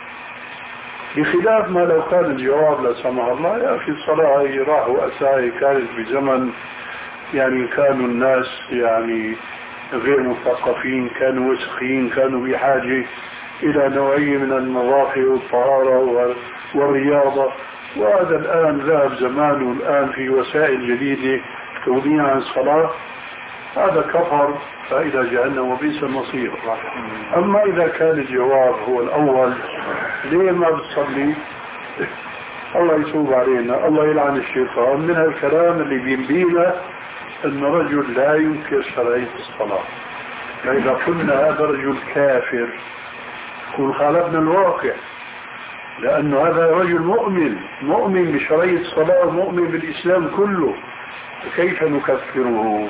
بخلاف ما لو كان الجواب لا سمح الله يا أخي الصلاة هي راح وأساء، كانت بزمن يعني كانوا الناس يعني غير مثقفين، كانوا وسخين، كانوا بحاجة إلى نوعية من النظافة والطهارة والرياضة، وهذا الآن ذهب زمانه، الآن في وسائل جديدة تغنينا عن الصلاة. هذا كفر فإلى جهنم وبئس المصير. أما إذا كان الجواب هو الأول ليه ما بتصلي؟ الله يتوب علينا، الله يلعن الشيطان، من هالكلام اللي بينبينا أن رجل لا ينكر شرعية الصلاة. فإذا قلنا هذا رجل كافر كل خالفنا الواقع، لأنه هذا رجل مؤمن مؤمن بشرعية الصلاة، مؤمن بالإسلام كله، كيف نكفره؟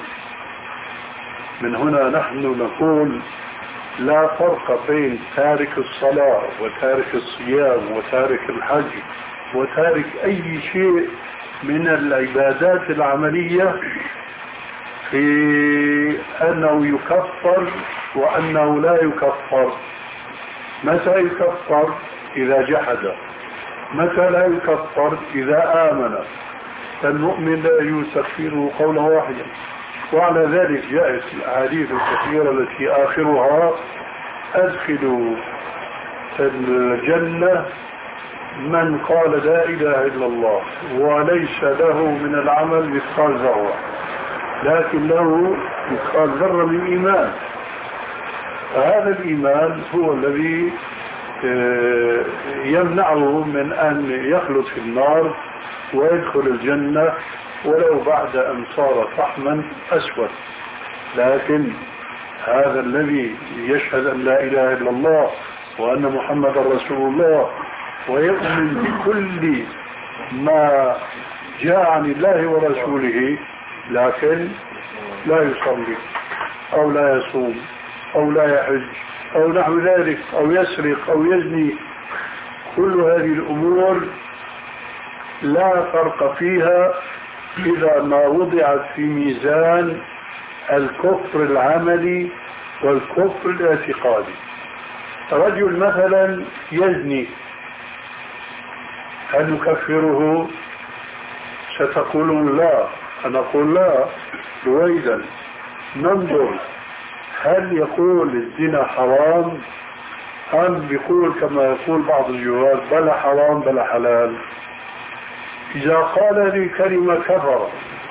من هنا نحن نقول لا فرق بين تارك الصلاة وتارك الصيام وتارك الحج وتارك أي شيء من العبادات العملية في أنه يكفر وأنه لا يكفر. متى يكفر؟ إذا جحد. متى لا يكفر؟ إذا آمن. فالمؤمن لا يجوز تكفيره قولا واحدا. وعلى ذلك جاءت الأحاديث الكثيرة التي آخرها أدخلوا الجنة من قال لا إله إلا الله وليس له من العمل مثقال ذرة، لكن له مثقال ذرة من إيمان. فهذا الإيمان هو الذي يمنعه من أن يخلد في النار ويدخل الجنة ولو بعد أن صار فحما أسود. لكن هذا الذي يشهد أن لا إله إلا الله وأن محمد رسول الله ويؤمن بكل ما جاء عن الله ورسوله، لكن لا يصلي أو لا يصوم أو لا يحج أو نحو ذلك أو يسرق أو يزني، كل هذه الأمور لا فرق فيها إذا ما وضعت في ميزان الكفر العملي والكفر الاعتقادي. رجل مثلا يزني، هل نكفره؟ ستقولون لا. أنا أقول لا رويدا. ننظر هل يقول الزنا حرام أم بيقول كما يقول بعض الجوال بلا حرام بلا حلال. إذا قال لي كلمة كفر.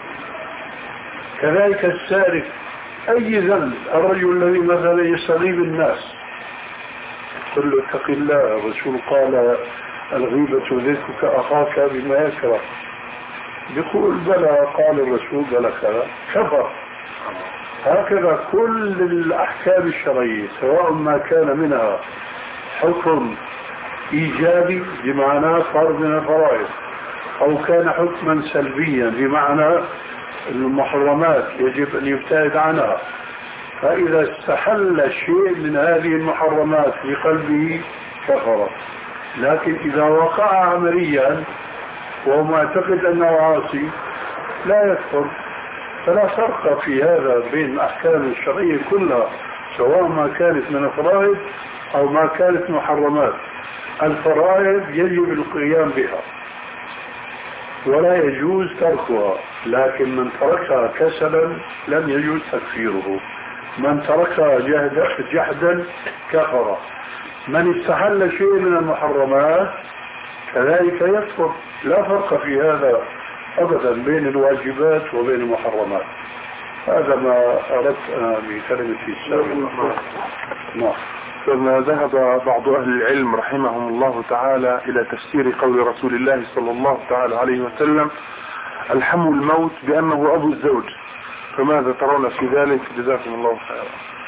كذلك السارق، أي ذنب. الرجل الذي مثلا يستغيب الناس، قل له اتق الله. الرسول قال الغيبة ذكرك أخاك بما يكره. يقول بلى قال الرسول بلى كذا، كفر. هكذا كل الأحكام الشرعية سواء ما كان منها حكم إيجابي بمعنى فرض من الفرائض أو كان حكما سلبيا بمعنى المحرمات يجب أن يبتعد عنها، فإذا استحل شيء من هذه المحرمات في قلبه كفر. لكن إذا وقع عمليا وهو معتقد أنه عاصي لا يكفر. فلا فرق في هذا بين الأحكام الشرعية كلها سواء ما كانت من الفرائض أو ما كانت محرمات. الفرائض يجب القيام بها ولا يجوز تركها، لكن من تركها كسلا لم يجوز تكفيره. من تركها جهدا, جحدا كفر. من استحل شيء من المحرمات كذلك يكفر. لا فرق في هذا أبدا بين الواجبات وبين المحرمات. هذا ما أردت أنا بكلمتي السابقة. نعم. فما ذهب بعض أهل العلم رحمهم الله تعالى إلى تفسير قول رسول الله صلى الله تعالى عليه وسلم الحم الموت بأنه أبو الزوج، فماذا ترون في ذلك؟ جزاكم الله خيرا.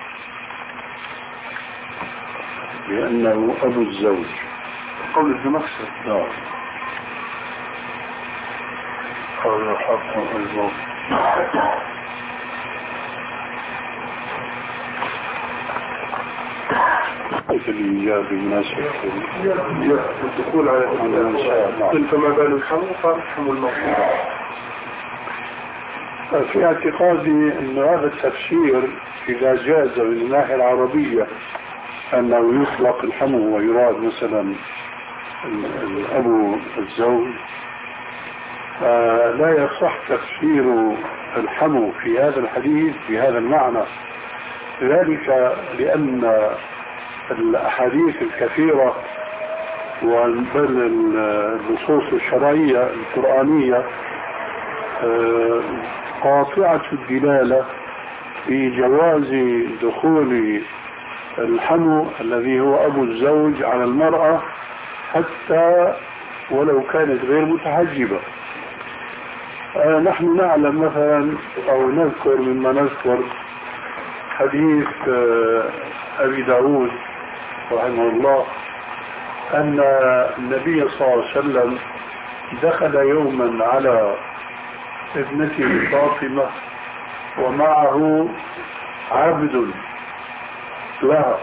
بأنه أبو الزوج قول الزمخشري. نعم. قول الحق الموت. في الإيجاب المناسب تقول على الإنسان فما بال الحم قال حم الموت. في اعتقادي أن هذا التفسير إذا جاز من الناحية العربية أنه يطلق الحمو ويراد مثلا الأبو الزوج، لا يصح تفسير الحمو في هذا الحديث بهذا المعنى. ذلك لأن الأحاديث الكثيرة والنصوص الشرعية القرآنية قاطعة الدلالة في جواز دخول الحمو الذي هو أبو الزوج على المرأة حتى ولو كانت غير متحجبة. نحن نعلم مثلا أو نذكر مما نذكر حديث أبي داود رحمه الله أن النبي صلى الله عليه وسلم دخل يوما على ابنته فاطمة ومعه عبد لها،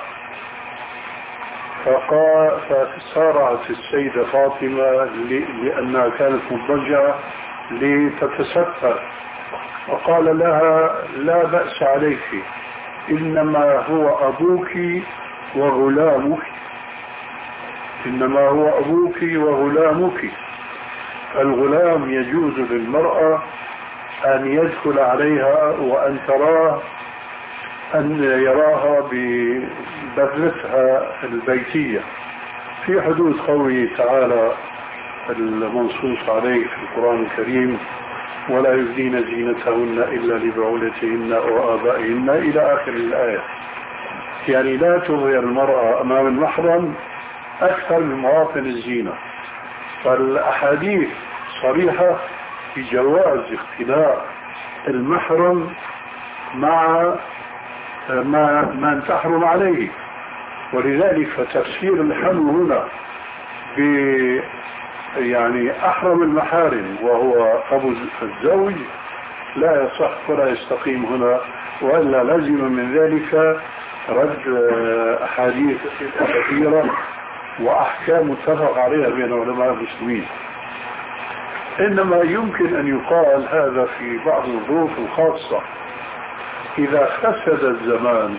فقال فسارعت السيدة فاطمة لأنها كانت مضجعة لتتستر وقال لها لا بأس عليك، إنما هو أبوك وغلامك، إنما هو أبوك وغلامك. الغلام يجوز للمرأة أن يدخل عليها وأن تراه، أن يراها ببذلتها البيتية في حدود قوله تعالى المنصوص عليه في القرآن الكريم: ولا يبدين زينتهن إلا لبعولتهن وآبائهن إلى آخر الآية. يعني لا تظهر المرأة أمام المحرم أكثر من مواطن الزينة. فالأحاديث صريحة في جواز اختلاء المحرم مع ما من تحرم عليه. ولذلك فتفسير الحمل هنا ب يعني أحرم المحارم وهو أبو الزوج لا يصح ولا يستقيم هنا، وإلا لازم من ذلك رد أحاديث كثيرة وأحكام متفق عليها بين علماء المسلمين. إنما يمكن أن يقال هذا في بعض الظروف الخاصة، إذا فسد الزمان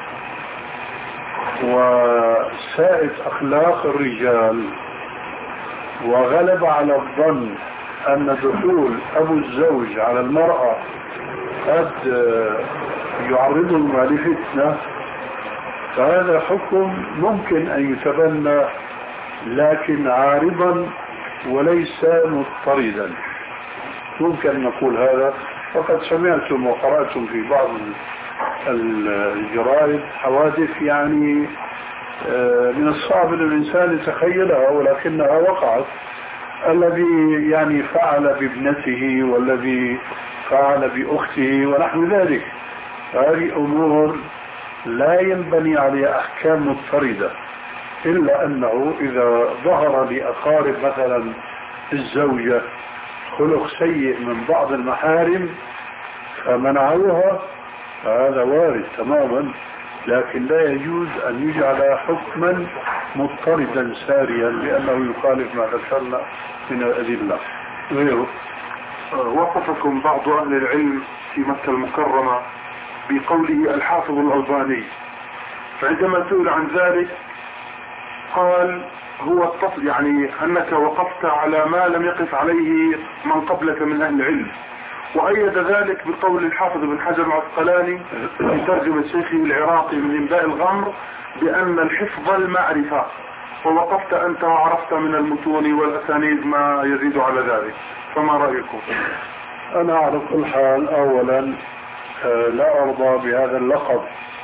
وساءت أخلاق الرجال وغلب على الظن أن دخول أبو الزوج على المرأة قد يعرضهما لفتنة، فهذا حكم ممكن أن يتبنى لكن عارضا وليس مضطردا. ممكن أن نقول هذا. فقد سمعتم وقرأتم في بعض الجرائد حوادث يعني من الصعب أن الإنسان يتخيلها ولكنها وقعت. الذي يعني فعل بابنته والذي فعل بأخته ونحو ذلك. هذه أمور لا ينبني عليها أحكام مضطردة، إلا أنه إذا ظهر لأقارب مثلا الزوجة خلق سيء من بعض المحارم فمنعوها، فهذا وارد تماما، لكن لا يجوز أن يجعل حكما مضطردا ساريا لأنه يخالف ما ذكرنا من الأدلة. غيره وصفكم بعض أهل العلم في مكة المكرمة بقوله الحافظ الألباني، فعندما سئل عن ذلك قال هو التصل، يعني أنك وقفت على ما لم يقف عليه من قبلك من أهل العلم، وأيد ذلك بقول الحافظ بن حجر العسقلاني في ترجمة شيخه العراقي من إنباء الغمر بأن الحفظ المعرفة، ووقفت أنت وعرفت من المتون والأسانيد ما يزيد على ذلك، فما رأيكم؟ أنا على كل حال أولا لا أرضى بهذا اللقب.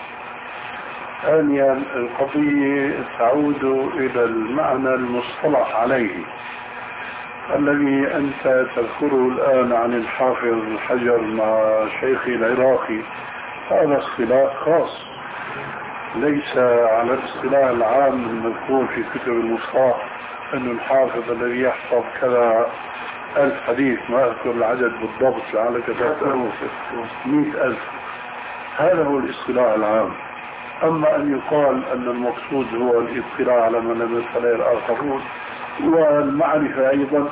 ثانيا القضية تعود إلى المعنى المصطلح عليه الذي أنت تذكره الآن عن الحافظ حجر مع شيخي العراقي. هذا اصطلاح خاص ليس على الاصطلاح العام المذكور في كتب المصطلح أن الحافظ الذي يحفظ كذا ألف حديث، ما أذكر العدد بالضبط لعلك تذكره مئة ألف. هذا هو الاصطلاح العام. أما أن يقال أن المقصود هو الاطلاع على ما لم يطلع الآخرون والمعرفة أيضا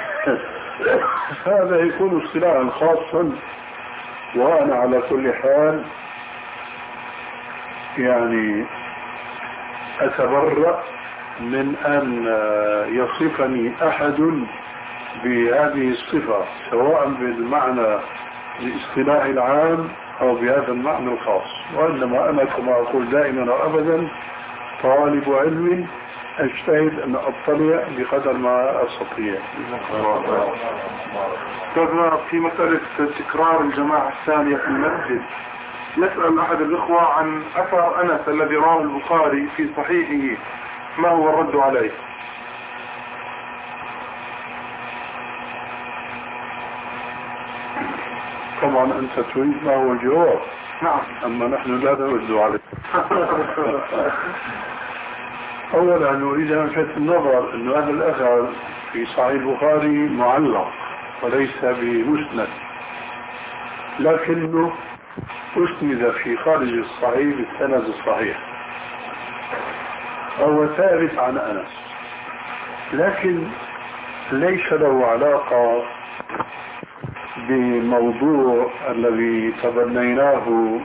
هذا يكون اصطلاحا خاصا. وأنا على كل حال يعني أتبرأ من أن يصفني أحد بهذه الصفة سواء بالمعنى الاصطلاحي العام أو بهذا المعنى الخاص. وإنما أنا كما أقول دائما وأبدا طالب علم أجتهد أن أطلع بقدر ما أستطيع. في مسألة تكرار الجماعة الثانية في المسجد، يسأل أحد الإخوة عن أثر أنس الذي رواه البخاري في صحيحه، ما هو الرد عليه؟ طبعا أنت تريد ما هو الجواب. نعم. أما نحن لا نرد عليه. أولا نريد أن نلفت النظر أن هذا الأثر في صحيح البخاري معلق وليس بمسند، لكنه أسند في خارج الصحيح بالسند الصحيح، هو ثابت عن أنس، لكن ليس له علاقة بموضوع الذي تبنيناه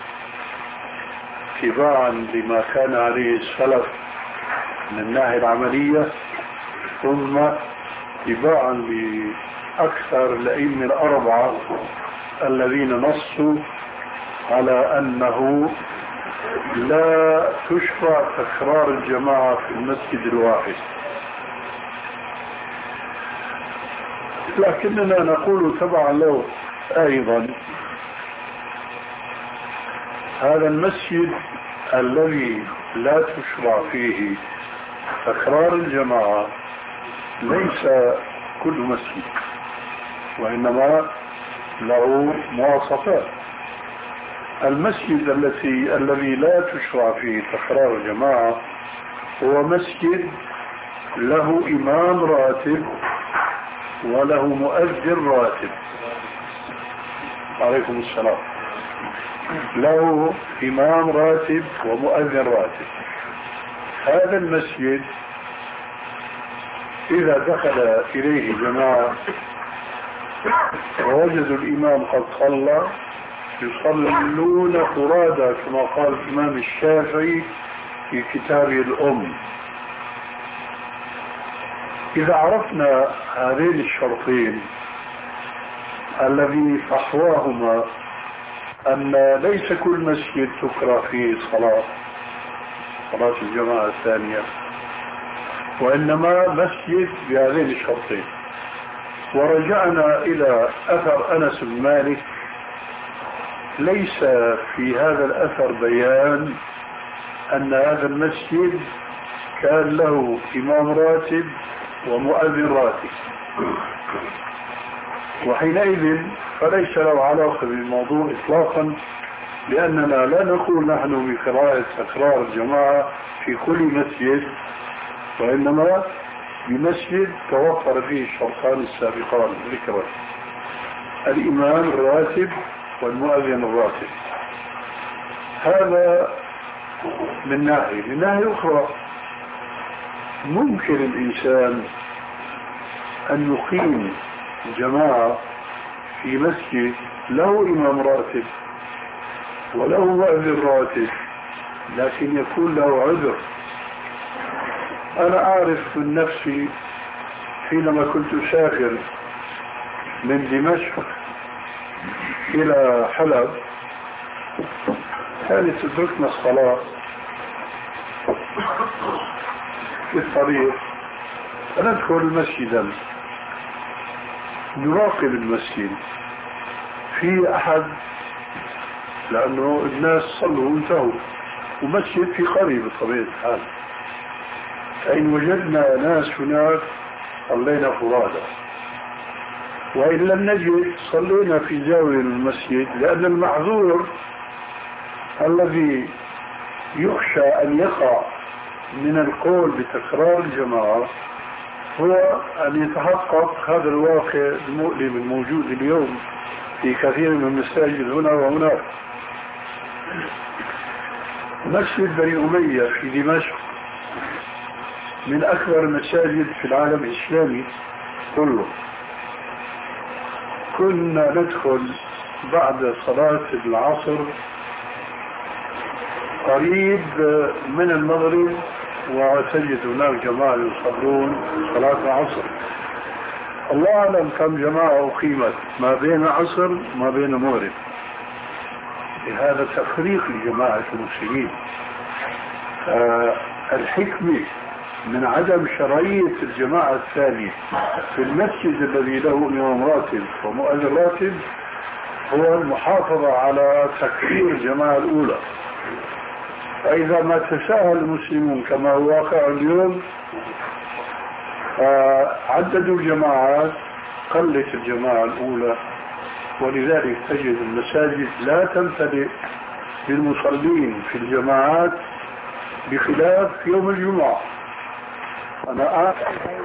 اتباعا لما كان عليه السلف من الناحية العملية، ثم اتباعا لأكثر الأئمة الأربعة الذين نصوا على أنه لا تشرع تكرار الجماعة في المسجد الواحد. لكننا نقول تبعا له أيضا هذا المسجد الذي لا تشرع فيه تكرار الجماعة ليس كل مسجد، وإنما له مواصفات. المسجد التي الذي لا تشرع فيه تكرار الجماعة هو مسجد له إمام راتب وله مؤذن راتب. عليكم السلام. له إمام راتب ومؤذن راتب. هذا المسجد إذا دخل إليه جماعة ووجدوا الإمام قد صلى يصلون فرادى كما قال الإمام الشافعي في كتابه الأم. إذا عرفنا هذين الشرطين الذي فحواهما أن ليس كل مسجد تكره فيه صلاة صلاة الجماعة الثانية، وإنما مسجد بهذين الشرطين، ورجعنا إلى أثر أنس بن مالك، ليس في هذا الأثر بيان أن هذا المسجد كان له إمام راتب ومؤذن راتب، وحينئذ فليس له علاقة بالموضوع إطلاقا، لأننا لا نقول نحن بقراءة تكرار الجماعة في كل مسجد، وإنما بمسجد توفر فيه الشرطان السابقان ذكرا، الإمام الراتب والمؤذن الراتب. هذا من ناحية. من ناحية أخرى ممكن الإنسان أن يقيم جماعة في مسجد له إمام راتب وله مؤذن راتب، لكن يكون له عذر. أنا أعرف من نفسي حينما كنت أسافر من دمشق إلى حلب كانت تدركنا الصلاة في الطريق، ندخل مسجدا نراقب المسجد، في أحد لأنه الناس صلوا وانتهوا ومسجد في قرية بطبيعة الحال، فإن وجدنا ناس هناك صلينا فرادى، وإن لم نجد صلينا في زاوية المسجد، لأن المعذور الذي يخشى أن يقع من القول بتكرار الجماعة هو أن يتحقق هذا الواقع المؤلم الموجود اليوم في كثير من المساجد هنا وهناك. مسجد بني أمية في دمشق من أكبر المساجد في العالم الإسلامي كله. كنا ندخل بعد صلاة العصر قريب من المغرب وتجد هناك جماعة يصلون صلاة العصر. الله أعلم كم جماعة أقيمت ما بين العصر وما بين المغرب. هذا تفريق لجماعة المسلمين. آه الحكمة من عدم شرعية الجماعة الثانية في المسجد الذي له إمام راتب ومؤذن راتب هو المحافظة على تكفير الجماعة الأولى. فإذا ما تساهل المسلمون كما هو واقع اليوم عددوا الجماعات قلت الجماعة الأولى، ولذلك تجد المساجد لا تمتلئ بالمصلين في الجماعات بخلاف يوم الجمعة. أنا أعرف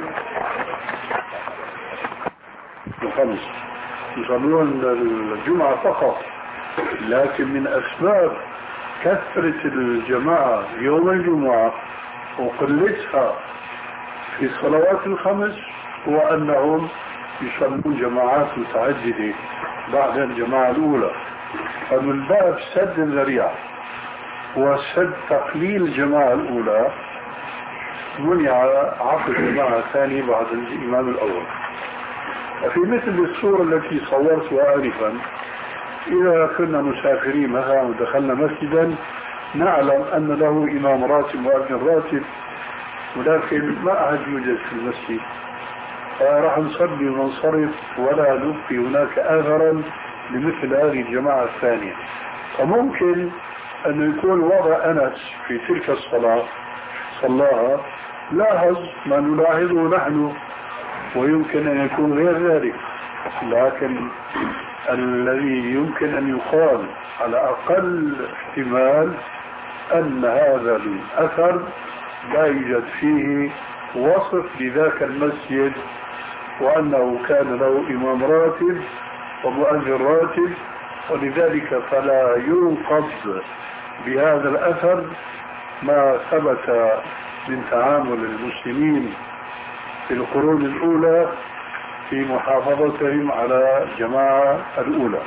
الخمس يصلون الجمعة فقط، لكن من أسباب كثرة الجماعة يوم الجمعة وقلتها في الصلوات الخمس هو أنهم يصلون جماعات متعددة بعد الجماعة الأولى. فمن باب سد الذريعة وسد تقليل الجماعة الأولى منع عقد الجماعة الثانية بعد الإمام الأول. في مثل الصورة التي صورتها آنفا، إذا كنا مسافرين مثلا ودخلنا مسجدا نعلم أن له إمام راتب وأبن راتب، ولكن ما أحد يوجد في المسجد، فراح نصلي وننصرف ولا نبقي هناك أثرا لمثل هذه الجماعة الثانية. فممكن أن يكون وضع أنس في تلك الصلاة صلاها لاحظ ما نلاحظه نحن، ويمكن أن يكون غير ذلك، لكن الذي يمكن أن يقال على أقل احتمال أن هذا الأثر لا يوجد فيه وصف لذاك المسجد، وأنه كان له إمام راتب ومؤذن راتب، ولذلك فلا ينقض بهذا الأثر ما ثبت من تعامل المسلمين في القرون الأولى في محافظتهم على الجماعة الأولى.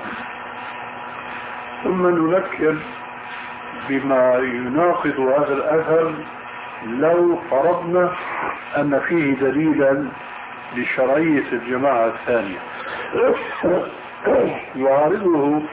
ثم نذكر بما يناقض هذا الأثر لو فرضنا أن فيه دليلا لشرعية الجماعة الثانية. يعارضه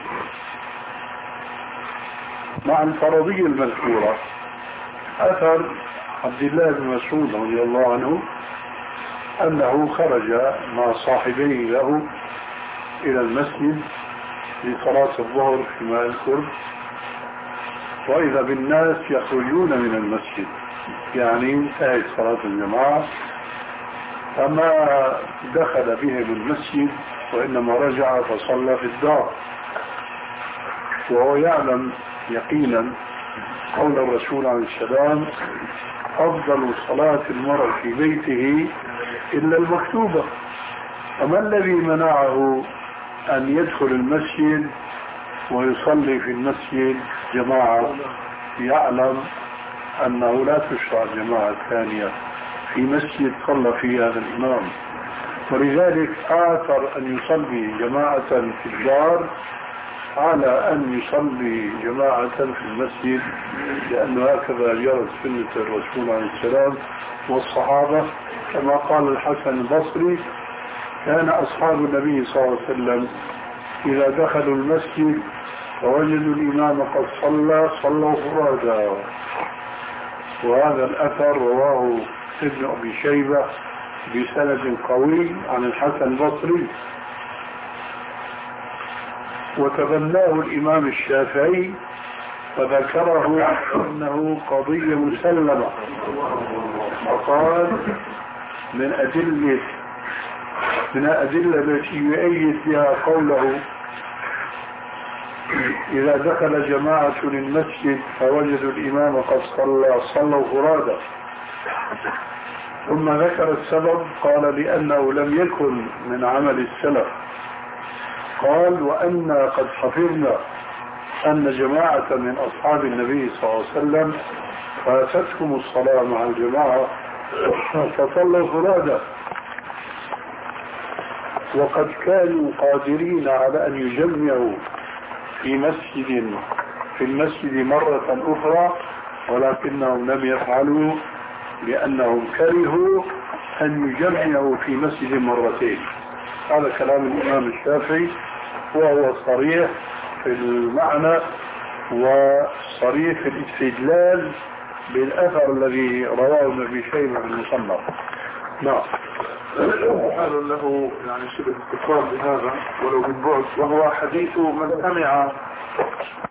مع الفرضية المذكورة أثر عبد الله بن مسعود رضي الله عنه أنه خرج مع صاحبيه له إلى المسجد لصلاة الظهر فيما أذكر، وإذا بالناس يخرجون من المسجد، يعني انتهت صلاة الجماعة، فما دخل بهم المسجد وإنما رجع فصلى في الدار، وهو يعلم يقينا قول الرسول عليه السلام: أفضل صلاة المرء في بيته إلا المكتوبة. فما الذي منعه أن يدخل المسجد ويصلي في المسجد جماعة يعلم أنه لا تشرع جماعة ثانية في مسجد صلى فيه هذا الإمام؟ ولذلك آثر أن يصلي جماعة في الدار على أن يصلي جماعة في المسجد، لأنه هكذا جرت سنة الرسول عليه السلام والصحابة. كما قال الحسن البصري: كان أصحاب النبي صلى الله عليه وسلم إذا دخلوا المسجد فوجدوا الإمام قد صلى صلوا فرادا. وهذا الأثر رواه ابن أبي شيبة بسند قوي عن الحسن البصري، وتبناه الإمام الشافعي فذكره أنه قضية مسلمة، وقال من أدلة من الأدلة التي يؤيد بها قوله: إذا دخل جماعة للمسجد فوجدوا الإمام قد صلى صلوا فرادا. ثم ذكر السبب، قال: لأنه لم يكن من عمل السلف. قال: وأنا قد حفظنا أن جماعة من أصحاب النبي صلى الله عليه وسلم فاتتهم الصلاة مع الجماعة فصلوا فرادا، وقد كانوا قادرين على أن يجمعوا في مسجد في المسجد مرة أخرى، ولكنهم لم يفعلوا لأنهم كرهوا أن يجمعوا في مسجد مرتين. هذا كلام الإمام الشافعي، وهو صريح في المعنى وصريح في الاستدلال بالأثر الذي رواه ابن أبي شيبة في المصنف. نعم. هذا له يعني شبه اتصال بهذا ولو بالبعد، وهو حديث من سمع